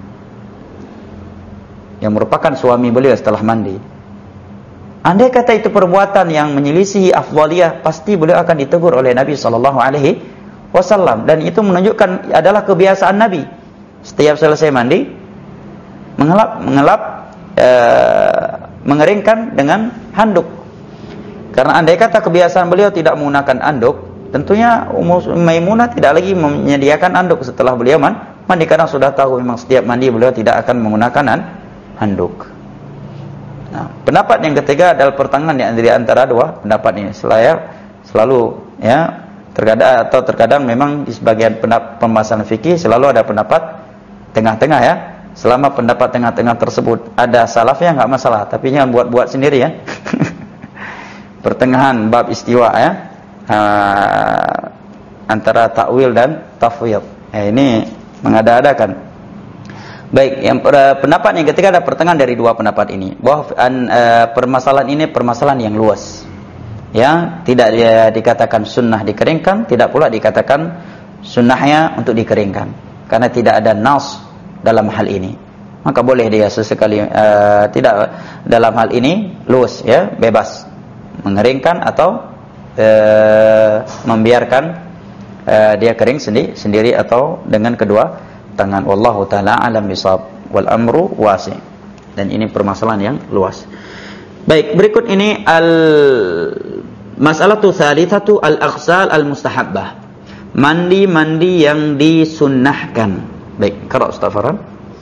yang merupakan suami beliau setelah mandi. Andai kata itu perbuatan yang menyelisihi afdhaliyah, pasti beliau akan ditegur oleh Nabi sallallahu alaihi wasallam, dan itu menunjukkan adalah kebiasaan Nabi. Setiap selesai mandi mengelap mengelap e, mengeringkan dengan handuk. Karena andai kata kebiasaan beliau tidak menggunakan handuk, tentunya Ummu Maimunah tidak lagi menyediakan handuk setelah beliau mandi, karena sudah tahu memang setiap mandi beliau tidak akan menggunakan handuk. Nah, pendapat yang ketiga adalah pertengahan di antara dua pendapat ini. Selalu, selalu ya terkadang atau terkadang memang di sebagian pembahasan fikih selalu ada pendapat tengah-tengah ya. Selama pendapat tengah-tengah tersebut ada salafnya nggak masalah, tapi jangan buat-buat sendiri ya. Pertengahan bab istiwa ya, uh, antara takwil dan tafwid. Eh, ini mengada-adakan. Baik, yang uh, pendapat yang ketiga ada pertengahan dari dua pendapat ini, bahwa uh, permasalahan ini permasalahan yang luas. Ya, tidak dia dikatakan sunnah dikeringkan, tidak pula dikatakan sunnahnya untuk dikeringkan, karena tidak ada nas dalam hal ini. Maka boleh dia sesekali uh, tidak dalam hal ini luas ya, bebas mengeringkan atau uh, membiarkan uh, dia kering sendiri sendiri atau dengan kedua tangan. Wallahu taala alam bisawab, wal amru wasi'. Dan ini permasalahan yang luas. Baik, berikut ini al masalatu tsalitsatu al-aghsal al-mustahabbah. Mandi-mandi yang disunnahkan. Baik, qara Ustaz Farhan.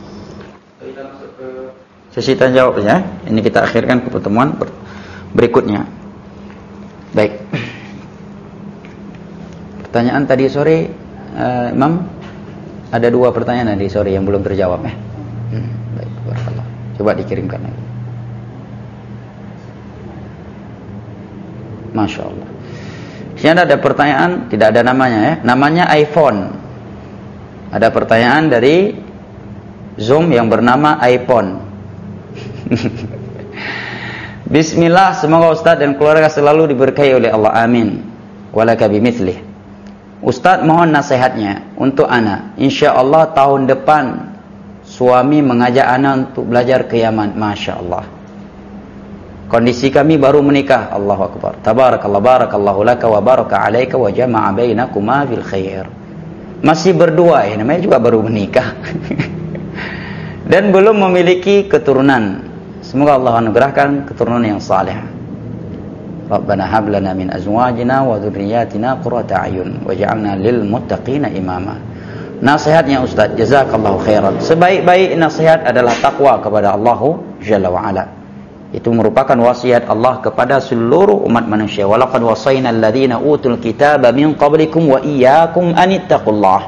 Sesi tanya jawabnya. Ini kita akhirkan ke pertemuan berikutnya. Baik. Pertanyaan tadi sore uh, Imam, ada dua pertanyaan tadi sore yang belum terjawab ya. Hmm, baik, barakallah. Coba dikirimkan lagi. Masya Allah. Di sini ada pertanyaan, tidak ada namanya ya. Namanya iPhone. Ada pertanyaan dari Zoom yang bernama iPhone. Bismillah, semoga Ustaz dan keluarga selalu diberkahi oleh Allah. Amin. Walaka bimithlih. Ustaz, mohon nasihatnya untuk ana. Insyaallah tahun depan suami mengajak ana untuk belajar ke Yaman. Masya Allah. Kondisi kami baru menikah. Allahu Akbar. Tabarakallah, barakallahu laka wa baraka alaika wa jama'a bainakuma fil khair. Masih berdua ya, namanya juga baru menikah. Dan belum memiliki keturunan. Semoga Allah anugerahkan keturunan yang saleh. Rabbana hab lana min azwajina wa dzurriyyatina qurrata a'yun waj'alna lil muttaqina imama. Nasihatnya Ustaz, jazakallahu khairan. Sebaik-baik nasihat adalah takwa kepada Allah Jalla wa Ala. Itu merupakan wasiat Allah kepada seluruh umat manusia. Walaqad wasayna alladziina utul kitaba min qablikum wa iyyakum an ittaqullah.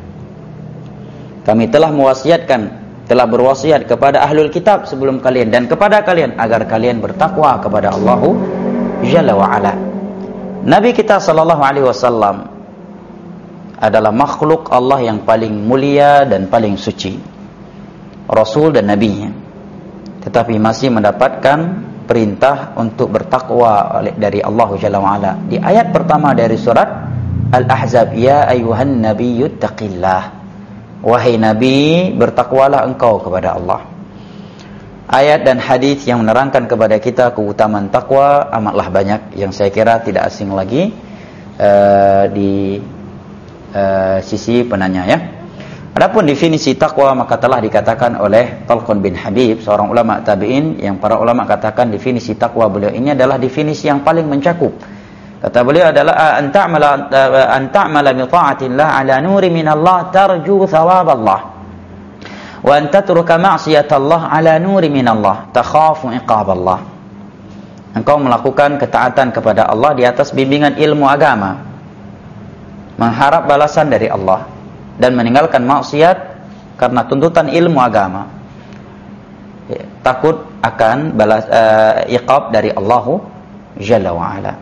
Kami telah mewasiatkan, telah berwasiat kepada ahlul kitab sebelum kalian dan kepada kalian agar kalian bertakwa kepada Allah Jalla wa Ala. Nabi kita sallallahu alaihi wasallam adalah makhluk Allah yang paling mulia dan paling suci, Rasul dan Nabinya, tetapi masih mendapatkan perintah untuk bertakwa dari Allah Jalla wa Ala. Di ayat pertama dari surat Al-Ahzab, ya ayuhan nabiyyu taqillah, wahai nabi bertakwalah engkau kepada Allah. Ayat dan hadis yang menerangkan kepada kita keutamaan takwa amatlah banyak, yang saya kira tidak asing lagi uh, di uh, sisi penanya ya. Adapun definisi takwa maka telah dikatakan oleh Talqun bin Habib, seorang ulama tabi'in, yang para ulama katakan definisi takwa beliau ini adalah definisi yang paling mencakup. Kata beliau adalah an ta'mala an ta'mala bi ta'atillah ala nuri minallah tarju thawaballah, wa an tatruka ma'siyatallah ala nuri minallah takhafu iqaballah. Engkau melakukan ketaatan kepada Allah di atas bimbingan ilmu agama, mengharap balasan dari Allah, dan meninggalkan maksiat karena tuntutan ilmu agama, ya, takut akan balas uh, iqab dari Allah Jalla wa Ala.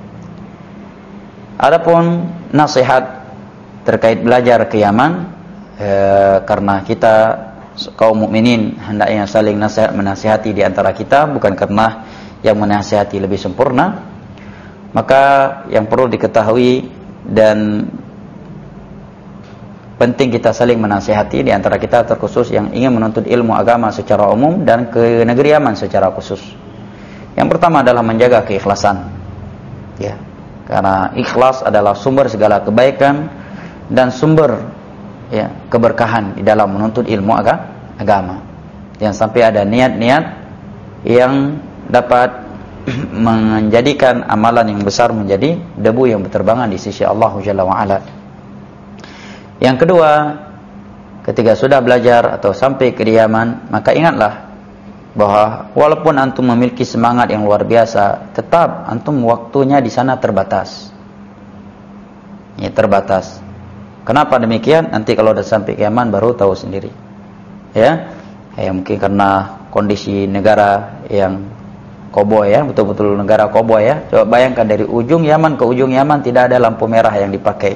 Adapun nasihat terkait belajar ke Yaman, eh, karena kita kaum mukminin hendaknya saling nasihat menasihati di antara kita, bukan karena yang menasihati lebih sempurna, maka yang perlu diketahui dan penting kita saling menasihati di antara kita, terkhusus yang ingin menuntut ilmu agama secara umum dan ke negeri Yaman secara khusus. Yang pertama adalah menjaga keikhlasan, ya. Karena ikhlas adalah sumber segala kebaikan dan sumber, ya, keberkahan di dalam menuntut ilmu aga, agama. Jangan sampai ada niat-niat yang dapat menjadikan amalan yang besar menjadi debu yang berterbangan di sisi Allah Jalla wa Ala. Yang kedua, ketika sudah belajar atau sampai ke Yaman, maka ingatlah bahwa walaupun antum memiliki semangat yang luar biasa, tetap antum waktunya di sana terbatas. Ya, terbatas. Kenapa demikian? Nanti kalau sudah sampai ke Yaman baru tahu sendiri. Ya, ya mungkin karena kondisi negara yang koboi, ya, betul-betul negara koboi, ya. Coba bayangkan dari ujung Yaman ke ujung Yaman tidak ada lampu merah yang dipakai.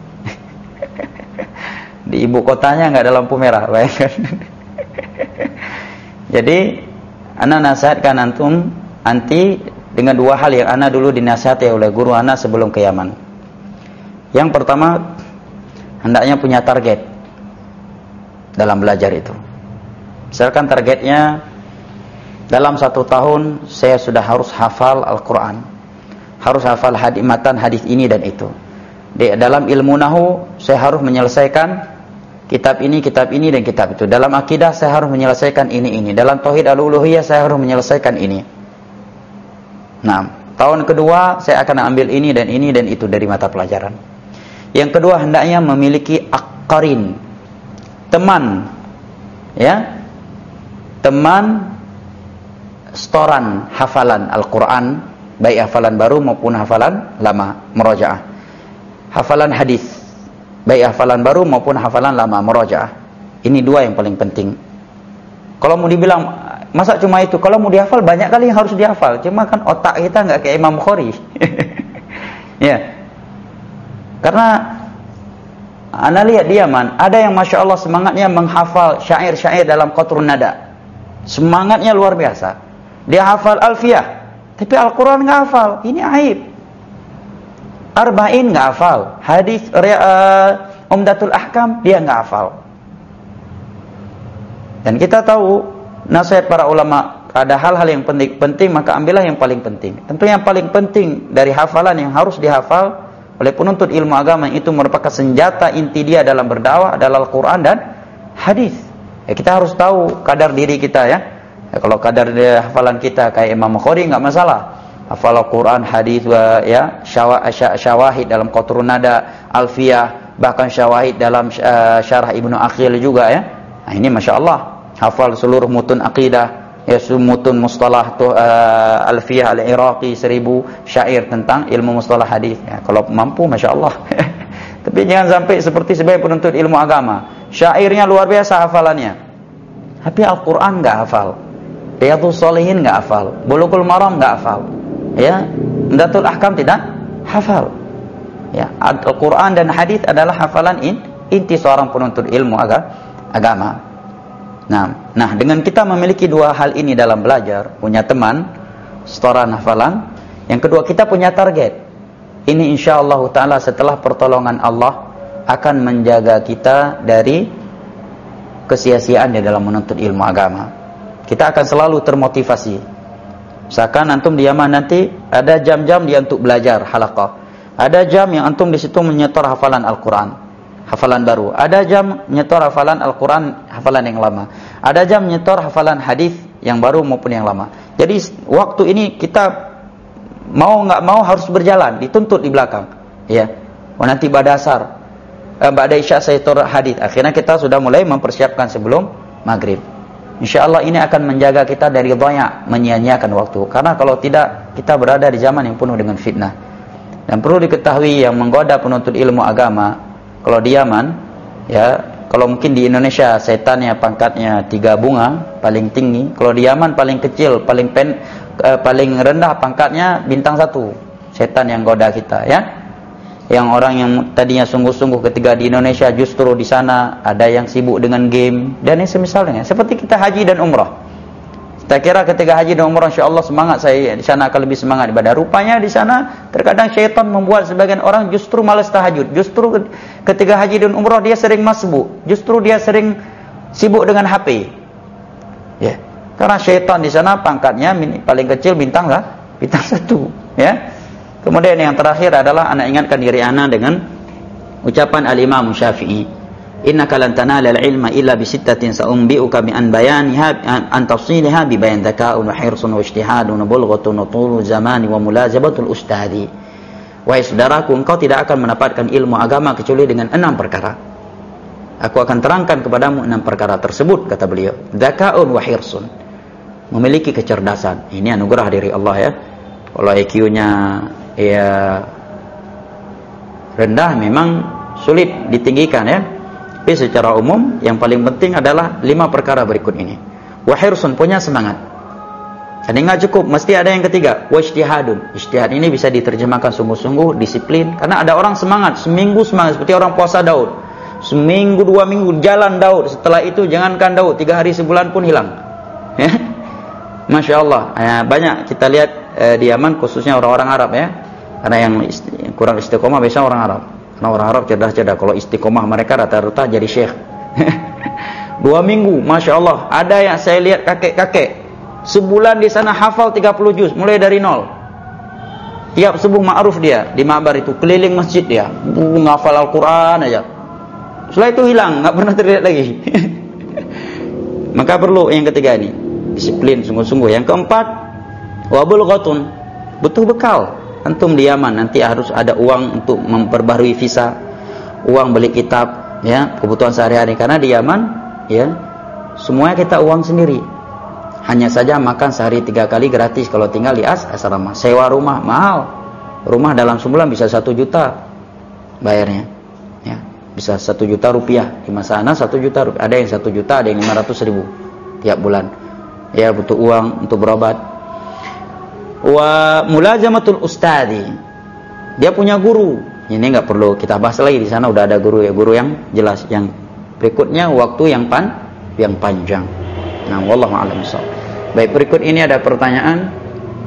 Di ibu kotanya nggak ada lampu merah, bayangkan. Jadi, ana nasihatkan antum anti dengan dua hal yang ana dulu dinasihati oleh guru ana sebelum ke Yaman. Yang pertama, hendaknya punya target dalam belajar itu. Misalkan targetnya dalam satu tahun saya sudah harus hafal Al-Quran, harus hafal hadis, matan hadis ini dan itu. Di dalam ilmu nahu saya harus menyelesaikan kitab ini, kitab ini, dan kitab itu. Dalam akidah saya harus menyelesaikan ini, ini. Dalam tauhid al-uluhiyah saya harus menyelesaikan ini. Nah, tahun kedua saya akan ambil ini dan ini dan itu dari mata pelajaran. Yang kedua, hendaknya memiliki aqarin, teman, ya, teman setoran hafalan Al-Quran, baik hafalan baru maupun hafalan lama, murajaah. Hafalan hadis, baik hafalan baru maupun hafalan lama, murajaah. Ini dua yang paling penting. Kalau mau dibilang, masa cuma itu? Kalau mau dihafal, banyak kali yang harus dihafal. Cuma kan otak kita nggak kayak Imam Bukhari. Ya. Karena ana lihat di Yaman, ada yang Masya Allah semangatnya menghafal syair-syair dalam Qatrun Nada. Semangatnya luar biasa. Dia hafal Alfiyah, tapi Al-Quran nggak hafal. Ini aib. Arba'in nggak hafal, hadis uh, Umdatul Ahkam dia nggak hafal. Dan kita tahu nasihat para ulama, ada hal-hal yang penting, penting maka ambillah yang paling penting. Tentu yang paling penting dari hafalan yang harus dihafal oleh penuntut ilmu agama itu merupakan senjata inti dia dalam berdakwah adalah Al-Quran dan hadis. Ya, kita harus tahu kadar diri kita, ya. Ya, kalau kadar dia hafalan kita kayak Imam Bukhari nggak masalah. Hafal Al-Quran, hadis, ya, syawahid dalam Qatrun Nada, Alfiyah, bahkan syawahid dalam uh, syarah Ibnu Aqil juga, ya. Nah, ini Masya Allah, hafal seluruh mutun aqidah, ya, mutun mustalah tuh, uh, Alfiyah Al-Iraqi, seribu syair tentang ilmu mustalah hadis. Ya, kalau mampu Masya Allah. Tapi jangan sampai seperti sebagai penuntut ilmu agama, syairnya luar biasa hafalannya, tapi Al-Quran nggak hafal, Riyadhus Shalihin nggak hafal, Bulughul Maram nggak hafal, ya, Umdatul Ahkam tidak hafal. Ya, Al-Quran dan hadis adalah hafalan in, inti seorang penuntut ilmu aga, agama. Nah, nah, dengan kita memiliki dua hal ini dalam belajar, punya teman, setoran hafalan. Yang kedua, kita punya target. ini insyaallah taala setelah pertolongan Allah akan menjaga kita dari kesia-siaan di dalam menuntut ilmu agama. Kita akan selalu termotivasi. Misalkan antum di Yaman nanti ada jam-jam dia untuk belajar halaqah. Ada jam yang antum di situ menyetor hafalan Al-Qur'an, hafalan baru. Ada jam menyetor hafalan Al-Qur'an, hafalan yang lama. Ada jam menyetor hafalan hadis yang baru maupun yang lama. Jadi waktu ini kita mau nggak mau harus berjalan, dituntut di belakang. Ya. Oh, nanti pada asar, eh, pada isya saya setor hadis. Akhirnya kita sudah mulai mempersiapkan sebelum maghrib. Insyaallah ini akan menjaga kita dari dhaya', menyia-nyiakan waktu. Karena kalau tidak, kita berada di zaman yang penuh dengan fitnah. Dan perlu diketahui yang menggoda penuntut ilmu agama, kalau di Yaman, ya, kalau mungkin di Indonesia setannya pangkatnya tiga bunga, paling tinggi. Kalau di Yaman paling kecil, paling pen, eh, paling rendah pangkatnya bintang satu. Setan yang goda kita, ya. Yang orang yang tadinya sungguh-sungguh ketika di Indonesia justru di sana ada yang sibuk dengan game dan yang semisalnya. Seperti kita haji dan umrah. Kita kira ketika haji dan umrah insyaallah semangat saya di sana akan lebih semangat ibadah. Rupanya di sana terkadang syaitan membuat sebagian orang justru malas tahajud. Justru ketika haji dan umrah dia sering masbuk. Justru dia sering sibuk dengan H P. Ya. Karena syaitan di sana pangkatnya paling kecil bintang lah, bintang satu, ya. Kemudian yang terakhir adalah anak ingatkan diri anak dengan ucapan Al-Imam Syafi'i. Innaka lan tanala al-ilma illa bi sittatin sa'umbi'uka bi an bayaniha an tafsilha bi bayan dzaka'un wa hirsun wa ijtihadun wa bulghatun wa tulu zamani wa mulazabatul ustadi. Wahai saudaraku, engkau tidak akan mendapatkan ilmu agama kecuali dengan enam perkara. Aku akan terangkan kepadamu enam perkara tersebut, kata beliau. Dzaka'un wa hirsun. Memiliki kecerdasan. Ini anugerah dari Allah, ya. Kalau I Q-nya ya rendah memang sulit ditinggikan, ya. Tapi secara umum yang paling penting adalah lima perkara berikut ini. Wa hirsun, punya semangat. Dan ingat cukup, mesti ada yang ketiga, wa ijtihadun. Ijtihad ini bisa diterjemahkan sungguh-sungguh, disiplin. Karena ada orang semangat, seminggu semangat seperti orang puasa Daud. Seminggu dua minggu jalan Daud. Setelah itu jangankan Daud, tiga hari sebulan pun hilang. Ya. Masya Allah, ya, banyak kita lihat eh, di Yaman khususnya orang-orang Arab, ya. Karena yang ist kurang istiqomah biasanya orang Arab. Karena orang Arab cerdas-cerdas. Kalau istiqomah mereka rata-rata jadi syekh. Dua minggu, Masya Allah. Ada yang saya lihat kakek-kakek sebulan di sana hafal tiga puluh juz, mulai dari nol. Tiap subuh ma'ruf dia di Ma'bar itu, keliling masjid dia, menghafal Al-Quran aja. Setelah itu hilang, nggak pernah terlihat lagi. Maka perlu yang ketiga ini, disiplin sungguh-sungguh. Yang keempat, wabul ghatun, butuh bekal. Antum di Yaman nanti harus ada uang untuk memperbarui visa, uang beli kitab, ya, kebutuhan sehari-hari. Karena di Yaman, ya, semuanya kita uang sendiri. Hanya saja makan sehari tiga kali gratis kalau tinggal di as asrama. Sewa rumah mahal. Rumah dalam sebulan bisa satu juta bayarnya, ya, bisa satu juta rupiah. Di sana satu juta rupiah. Ada yang satu juta, ada yang lima ratus ribu tiap bulan. Ya, butuh uang untuk berobat. Wa mulazamatul ustadi, dia punya guru. Ini nggak perlu kita bahas lagi, di sana udah ada guru, ya, guru yang jelas. Yang berikutnya waktu yang pan yang panjang. Nah, wallahu a'lam bishawab. Baik, berikut ini ada pertanyaan.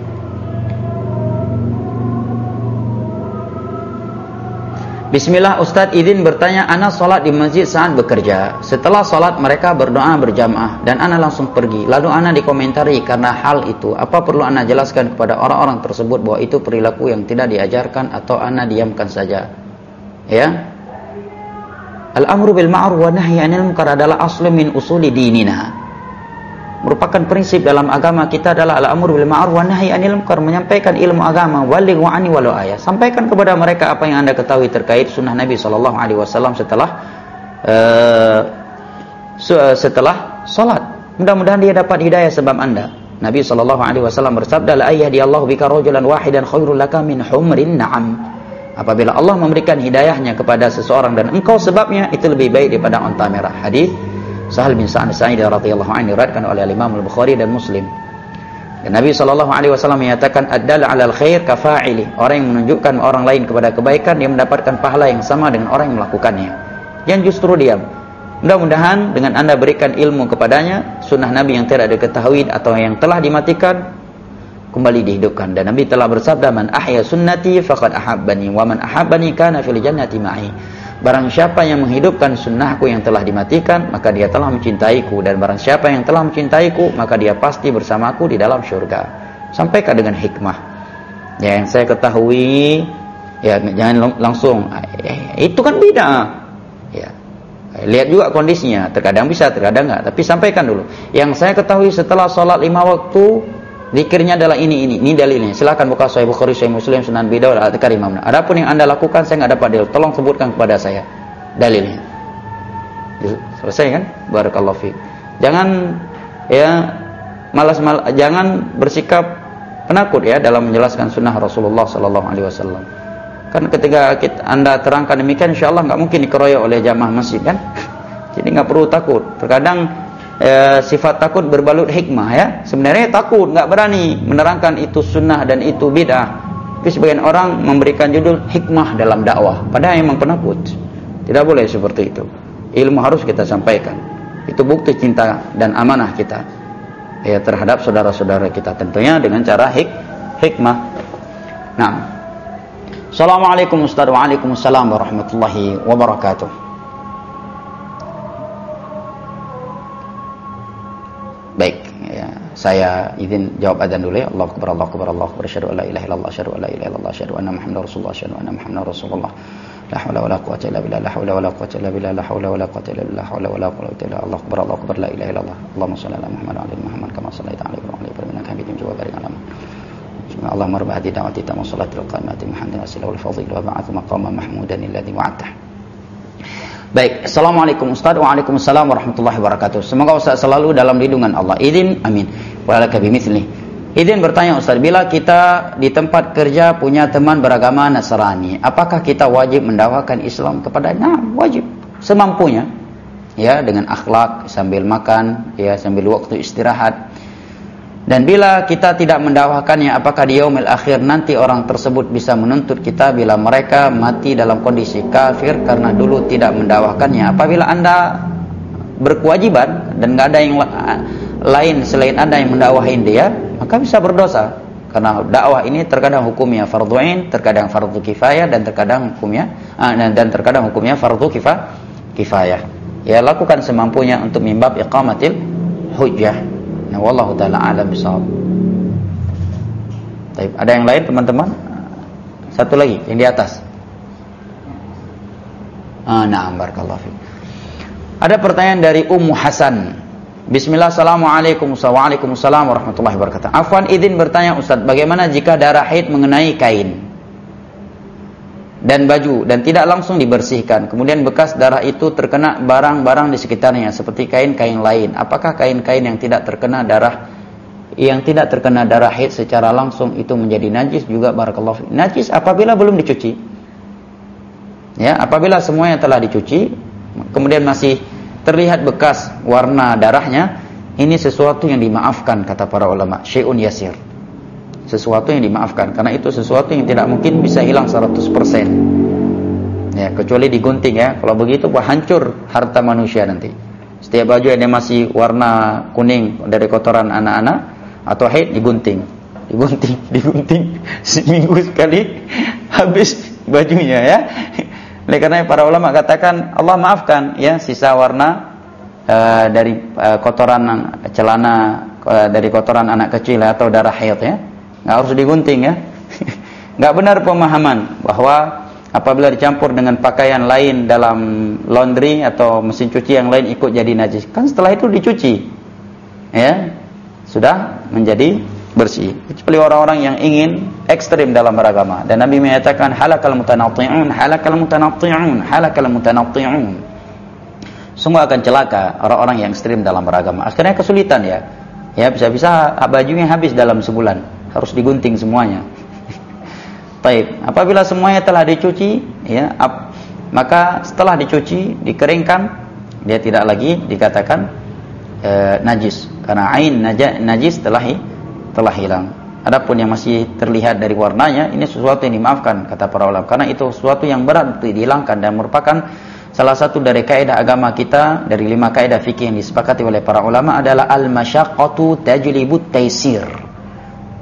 Bismillah, Ustadz izin bertanya, ana sholat di masjid saat bekerja. Setelah sholat mereka berdoa berjamaah dan ana langsung pergi. Lalu ana dikomentari karena hal itu. Apa perlu ana jelaskan kepada orang-orang tersebut bahwa itu perilaku yang tidak diajarkan atau ana diamkan saja? Ya. Al-amru bil ma'ruf wa nahyi 'anil munkar adalah aslu min usuli dinina. Merupakan prinsip dalam agama kita adalah al-amru bil ma'ruf wa nahyi 'anil munkar, menyampaikan ilmu agama, waligh wa ani walau ayat. Sampaikan kepada mereka apa yang Anda ketahui terkait sunnah Nabi sallallahu alaihi wasallam setelah uh, setelah salat. Mudah-mudahan dia dapat hidayah sebab Anda. Nabi sallallahu alaihi wasallam bersabda, la yahdiyallahu bika rajulan wahidan khairul laka min humrin na'am. Apabila Allah memberikan hidayahnya kepada seseorang dan engkau sebabnya, itu lebih baik daripada unta merah. Hadis Sahal bin Sa'ad Sa'id radhiyallahu anhu diriwayatkan oleh Imam Al-Bukhari dan Muslim. Dan Nabi sallallahu alaihi wasallam menyatakan ad-dal 'alal khair kafa'ili. Orang yang menunjukkan orang lain kepada kebaikan, dia mendapatkan pahala yang sama dengan orang yang melakukannya. Yang justru diam. Mudah-mudahan dengan Anda berikan ilmu kepadanya, sunnah Nabi yang tidak diketahui atau yang telah dimatikan, kembali dihidupkan. Dan Nabi telah bersabda, man ahya sunnati faqad ahabbani wa man ahabbani kana fil jannati ma'i. Barang siapa yang menghidupkan sunnahku yang telah dimatikan, maka dia telah mencintaiku, dan barang siapa yang telah mencintaiku, maka dia pasti bersamaku di dalam syurga. Sampaikan dengan hikmah. Ya, yang saya ketahui, ya jangan langsung eh, itu kan bid'ah. Ya. Lihat juga kondisinya, terkadang bisa, terkadang enggak, tapi sampaikan dulu. Yang saya ketahui setelah sholat lima waktu, zikirnya adalah ini, ini, ini dalilnya. Silakan buka Sahih Bukhari, Sahih Muslim, Sunan Abi Dawud, Al-Adhkar Imam. Adapun yang Anda lakukan saya enggak dapat dalil, tolong sebutkan kepada saya dalilnya. Selesai kan? Barakallahu fiik. Jangan ya malas-malas, jangan bersikap penakut ya dalam menjelaskan sunnah Rasulullah sallallahu alaihi wasallam. Kan ketika kita, Anda terangkan demikian, insyaallah enggak mungkin dikeroyok oleh jamaah masjid kan? Jadi enggak perlu takut. Terkadang e, sifat takut berbalut hikmah ya. Sebenarnya takut, enggak berani menerangkan itu sunnah dan itu bid'ah. Tapi sebagian orang memberikan judul hikmah dalam dakwah, padahal memang penakut. Tidak boleh seperti itu. Ilmu harus kita sampaikan. Itu bukti cinta dan amanah kita ya terhadap saudara-saudara kita, tentunya dengan cara hik hikmah. Nah, Assalamualaikum Ustaz. Waalaikumsalam warahmatullahi wabarakatuh. Baik, ya, saya izin jawab adzan dulu ya. Allahu akbar, Allahu akbar, Allahu akbar, asyhadu an la ilaha illallah, asyhadu an la ilaha illallah, asyhadu anna Muhammadar Rasulullah, asyhadu anna Muhammadar Rasulullah. La haula wala quwwata illa billah, la haula wala quwwata illa billah, la haula wala quwwata illa billah, la haula wala quwwata illa billah. Allahu akbar, Allahu akbar, la ilaha illallah. Allahumma shalli ala Muhammad wa ala ali Muhammad kama shallaita ala Ibrahim wa ala ali Ibrahim innaka Hamidum Majid wa barik ala Muhammad. Allahumma rabb hadhihi da'wati tamma salatil qa'imati muhammadin wasilahu wal fadhil wa ba'athu maqaman mahmudan alladhi wa'adta. Baik, Assalamualaikum Ustaz. Waalaikumsalam warahmatullahi wabarakatuh. Semoga Ustaz selalu dalam lindungan Allah. Idin amin. Wa laka bimithli. Idin bertanya Ustaz, bila kita di tempat kerja punya teman beragama Nasrani, apakah kita wajib mendakwakan Islam kepadanya? Nah, wajib semampunya. Ya, dengan akhlak, sambil makan, ya sambil waktu istirahat. Dan bila kita tidak mendakwakannya, apakah di yaumil akhir nanti orang tersebut bisa menuntut kita bila mereka mati dalam kondisi kafir karena dulu tidak mendakwakannya? Apabila Anda berkewajiban dan enggak ada yang lain selain Anda yang mendakwahin dia, maka bisa berdosa. Karena dakwah ini terkadang hukumnya fardhu ain, terkadang fardhu kifayah, dan terkadang hukumnya dan terkadang hukumnya fardhu kifayah. Ya, lakukan semampunya untuk mimbab iqamatil hujjah. Nah, wallahu taala alam bisawab. Baik, ada yang lain teman-teman? Satu lagi yang di atas. Ah, na'am barakallahu fiik. Ada pertanyaan dari Ummu Hasan. Bismillah, assalamualaikum Waalaikumsalam warahmatullahi wabarakatuh. Afwan, izin bertanya Ustaz, bagaimana jika darah haid mengenai kain dan baju dan tidak langsung dibersihkan, kemudian bekas darah itu terkena barang-barang di sekitarnya seperti kain-kain lain, apakah kain-kain yang tidak terkena darah yang tidak terkena darah haid secara langsung itu menjadi najis juga? Barakallahu fiik. Najis apabila belum dicuci. Ya, apabila semuanya telah dicuci kemudian masih terlihat bekas warna darahnya, ini sesuatu yang dimaafkan kata para ulama, syai'un yasir. Sesuatu yang dimaafkan, karena itu sesuatu yang tidak mungkin bisa hilang seratus persen. Ya, kecuali digunting ya. Kalau begitu wah hancur harta manusia nanti. Setiap baju yang masih warna kuning dari kotoran anak-anak atau haid digunting. Digunting, digunting seminggu sekali habis bajunya ya. Oleh karena para ulama katakan Allah maafkan ya sisa warna uh, dari uh, kotoran celana uh, dari kotoran anak kecil atau darah haid ya. Nggak harus digunting ya. Nggak benar pemahaman bahwa apabila dicampur dengan pakaian lain dalam laundry atau mesin cuci yang lain ikut jadi najis. Kan setelah itu dicuci ya, sudah menjadi bersih. Kecuali orang-orang yang ingin ekstrim dalam beragama. Dan Nabi menyatakan halakal mutanatti'un, halakal mutanatti'un, halakal mutanatti'un. Sungguh akan celaka orang-orang yang ekstrim dalam beragama. Akhirnya kesulitan ya. Ya, bisa-bisa bajunya habis dalam sebulan. Harus digunting semuanya. Taib. Apabila semuanya telah dicuci, ya, ap, maka setelah dicuci, dikeringkan, dia tidak lagi dikatakan e, najis, karena ain najis telah telah hilang. Adapun yang masih terlihat dari warnanya, ini sesuatu yang dimaafkan kata para ulama, karena itu sesuatu yang berat untuk dihilangkan dan merupakan salah satu dari kaidah agama kita, dari lima kaidah fikih yang disepakati oleh para ulama adalah al-masyaqqatu tajlibut taisir.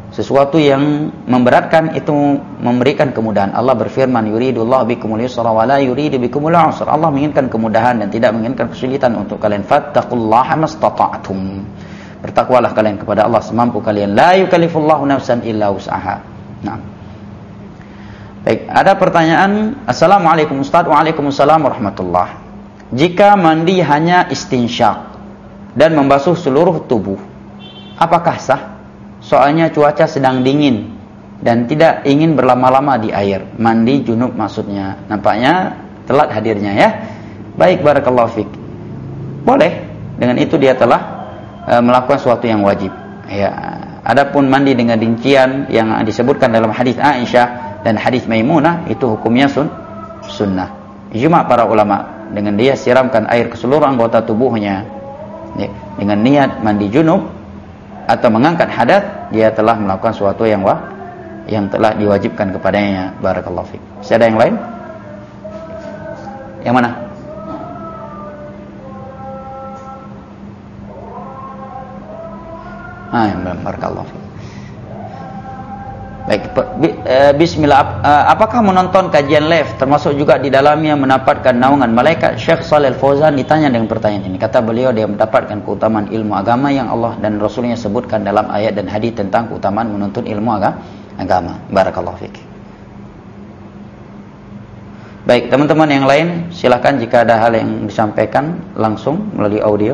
Sesuatu yang memberatkan itu memberikan kemudahan. Allah berfirman, yuridullahu bikumul yusra wa la yuridu bikumul usra. Allah menginginkan kemudahan dan tidak menginginkan kesulitan untuk kalian. Fattaqullaha mastata'tum. Bertakwalah kalian kepada Allah semampu kalian. La yukallifullahu nafsan illa wus'aha. Nah. Baik, ada pertanyaan. Assalamualaikum Ustaz. Waalaikumsalam warahmatullah. Jika mandi hanya istinsyak dan membasuh seluruh tubuh, apakah sah? Soalnya cuaca sedang dingin dan tidak ingin berlama-lama di air. Mandi junub maksudnya. Nampaknya telat hadirnya ya. Baik, barakallahu fik. Boleh. Dengan itu dia telah e, melakukan sesuatu yang wajib. Ya. Adapun mandi dengan rincian yang disebutkan dalam hadis Aisyah dan hadis Maimunah, itu hukumnya sun, sunnah. Ijma' para ulama. Dengan dia siramkan air ke seluruh anggota tubuhnya ya, dengan niat mandi junub atau mengangkat hadas, dia telah melakukan sesuatu yang wah, yang telah diwajibkan kepadanya. Barakallahu fiik. Masih ada yang lain? Yang mana? Ah, yang belum. Barakallahu fiik. Baik, bismillah. Apakah menonton kajian live termasuk juga di dalamnya mendapatkan naungan malaikat? Syekh Shalih Al-Fauzan ditanya dengan pertanyaan ini. Kata beliau, dia mendapatkan keutamaan ilmu agama yang Allah dan Rasulnya sebutkan dalam ayat dan hadis tentang keutamaan menuntut ilmu agama. Barakallahu fiik. Baik, teman-teman yang lain, silakan jika ada hal yang disampaikan langsung melalui audio.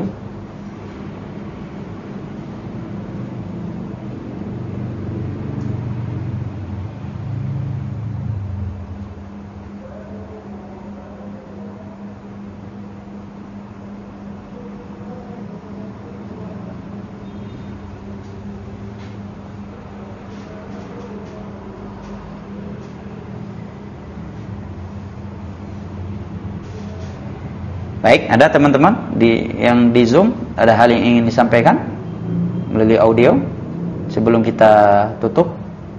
Baik, ada teman-teman di yang di Zoom, ada hal yang ingin disampaikan melalui audio sebelum kita tutup?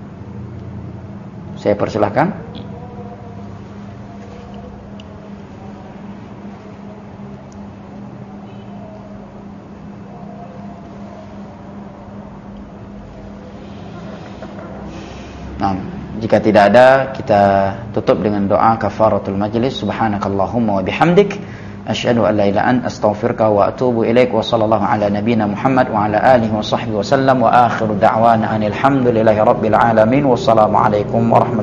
Saya persilahkan. Nah, jika tidak ada, kita tutup dengan doa kafaratul majlis. Subhanakallahumma wa bihamdik, asyhadu an la ilaha illa anta, astaghfiruka wa atubu ilaik. Wa sallallahu ala nabiyyina Muhammad wa ala alihi wa sahbihi wa sallam. Wa akhiru da'wana anil hamdulillahi rabbil alamin. Wassalamu alaikum warahmatullahi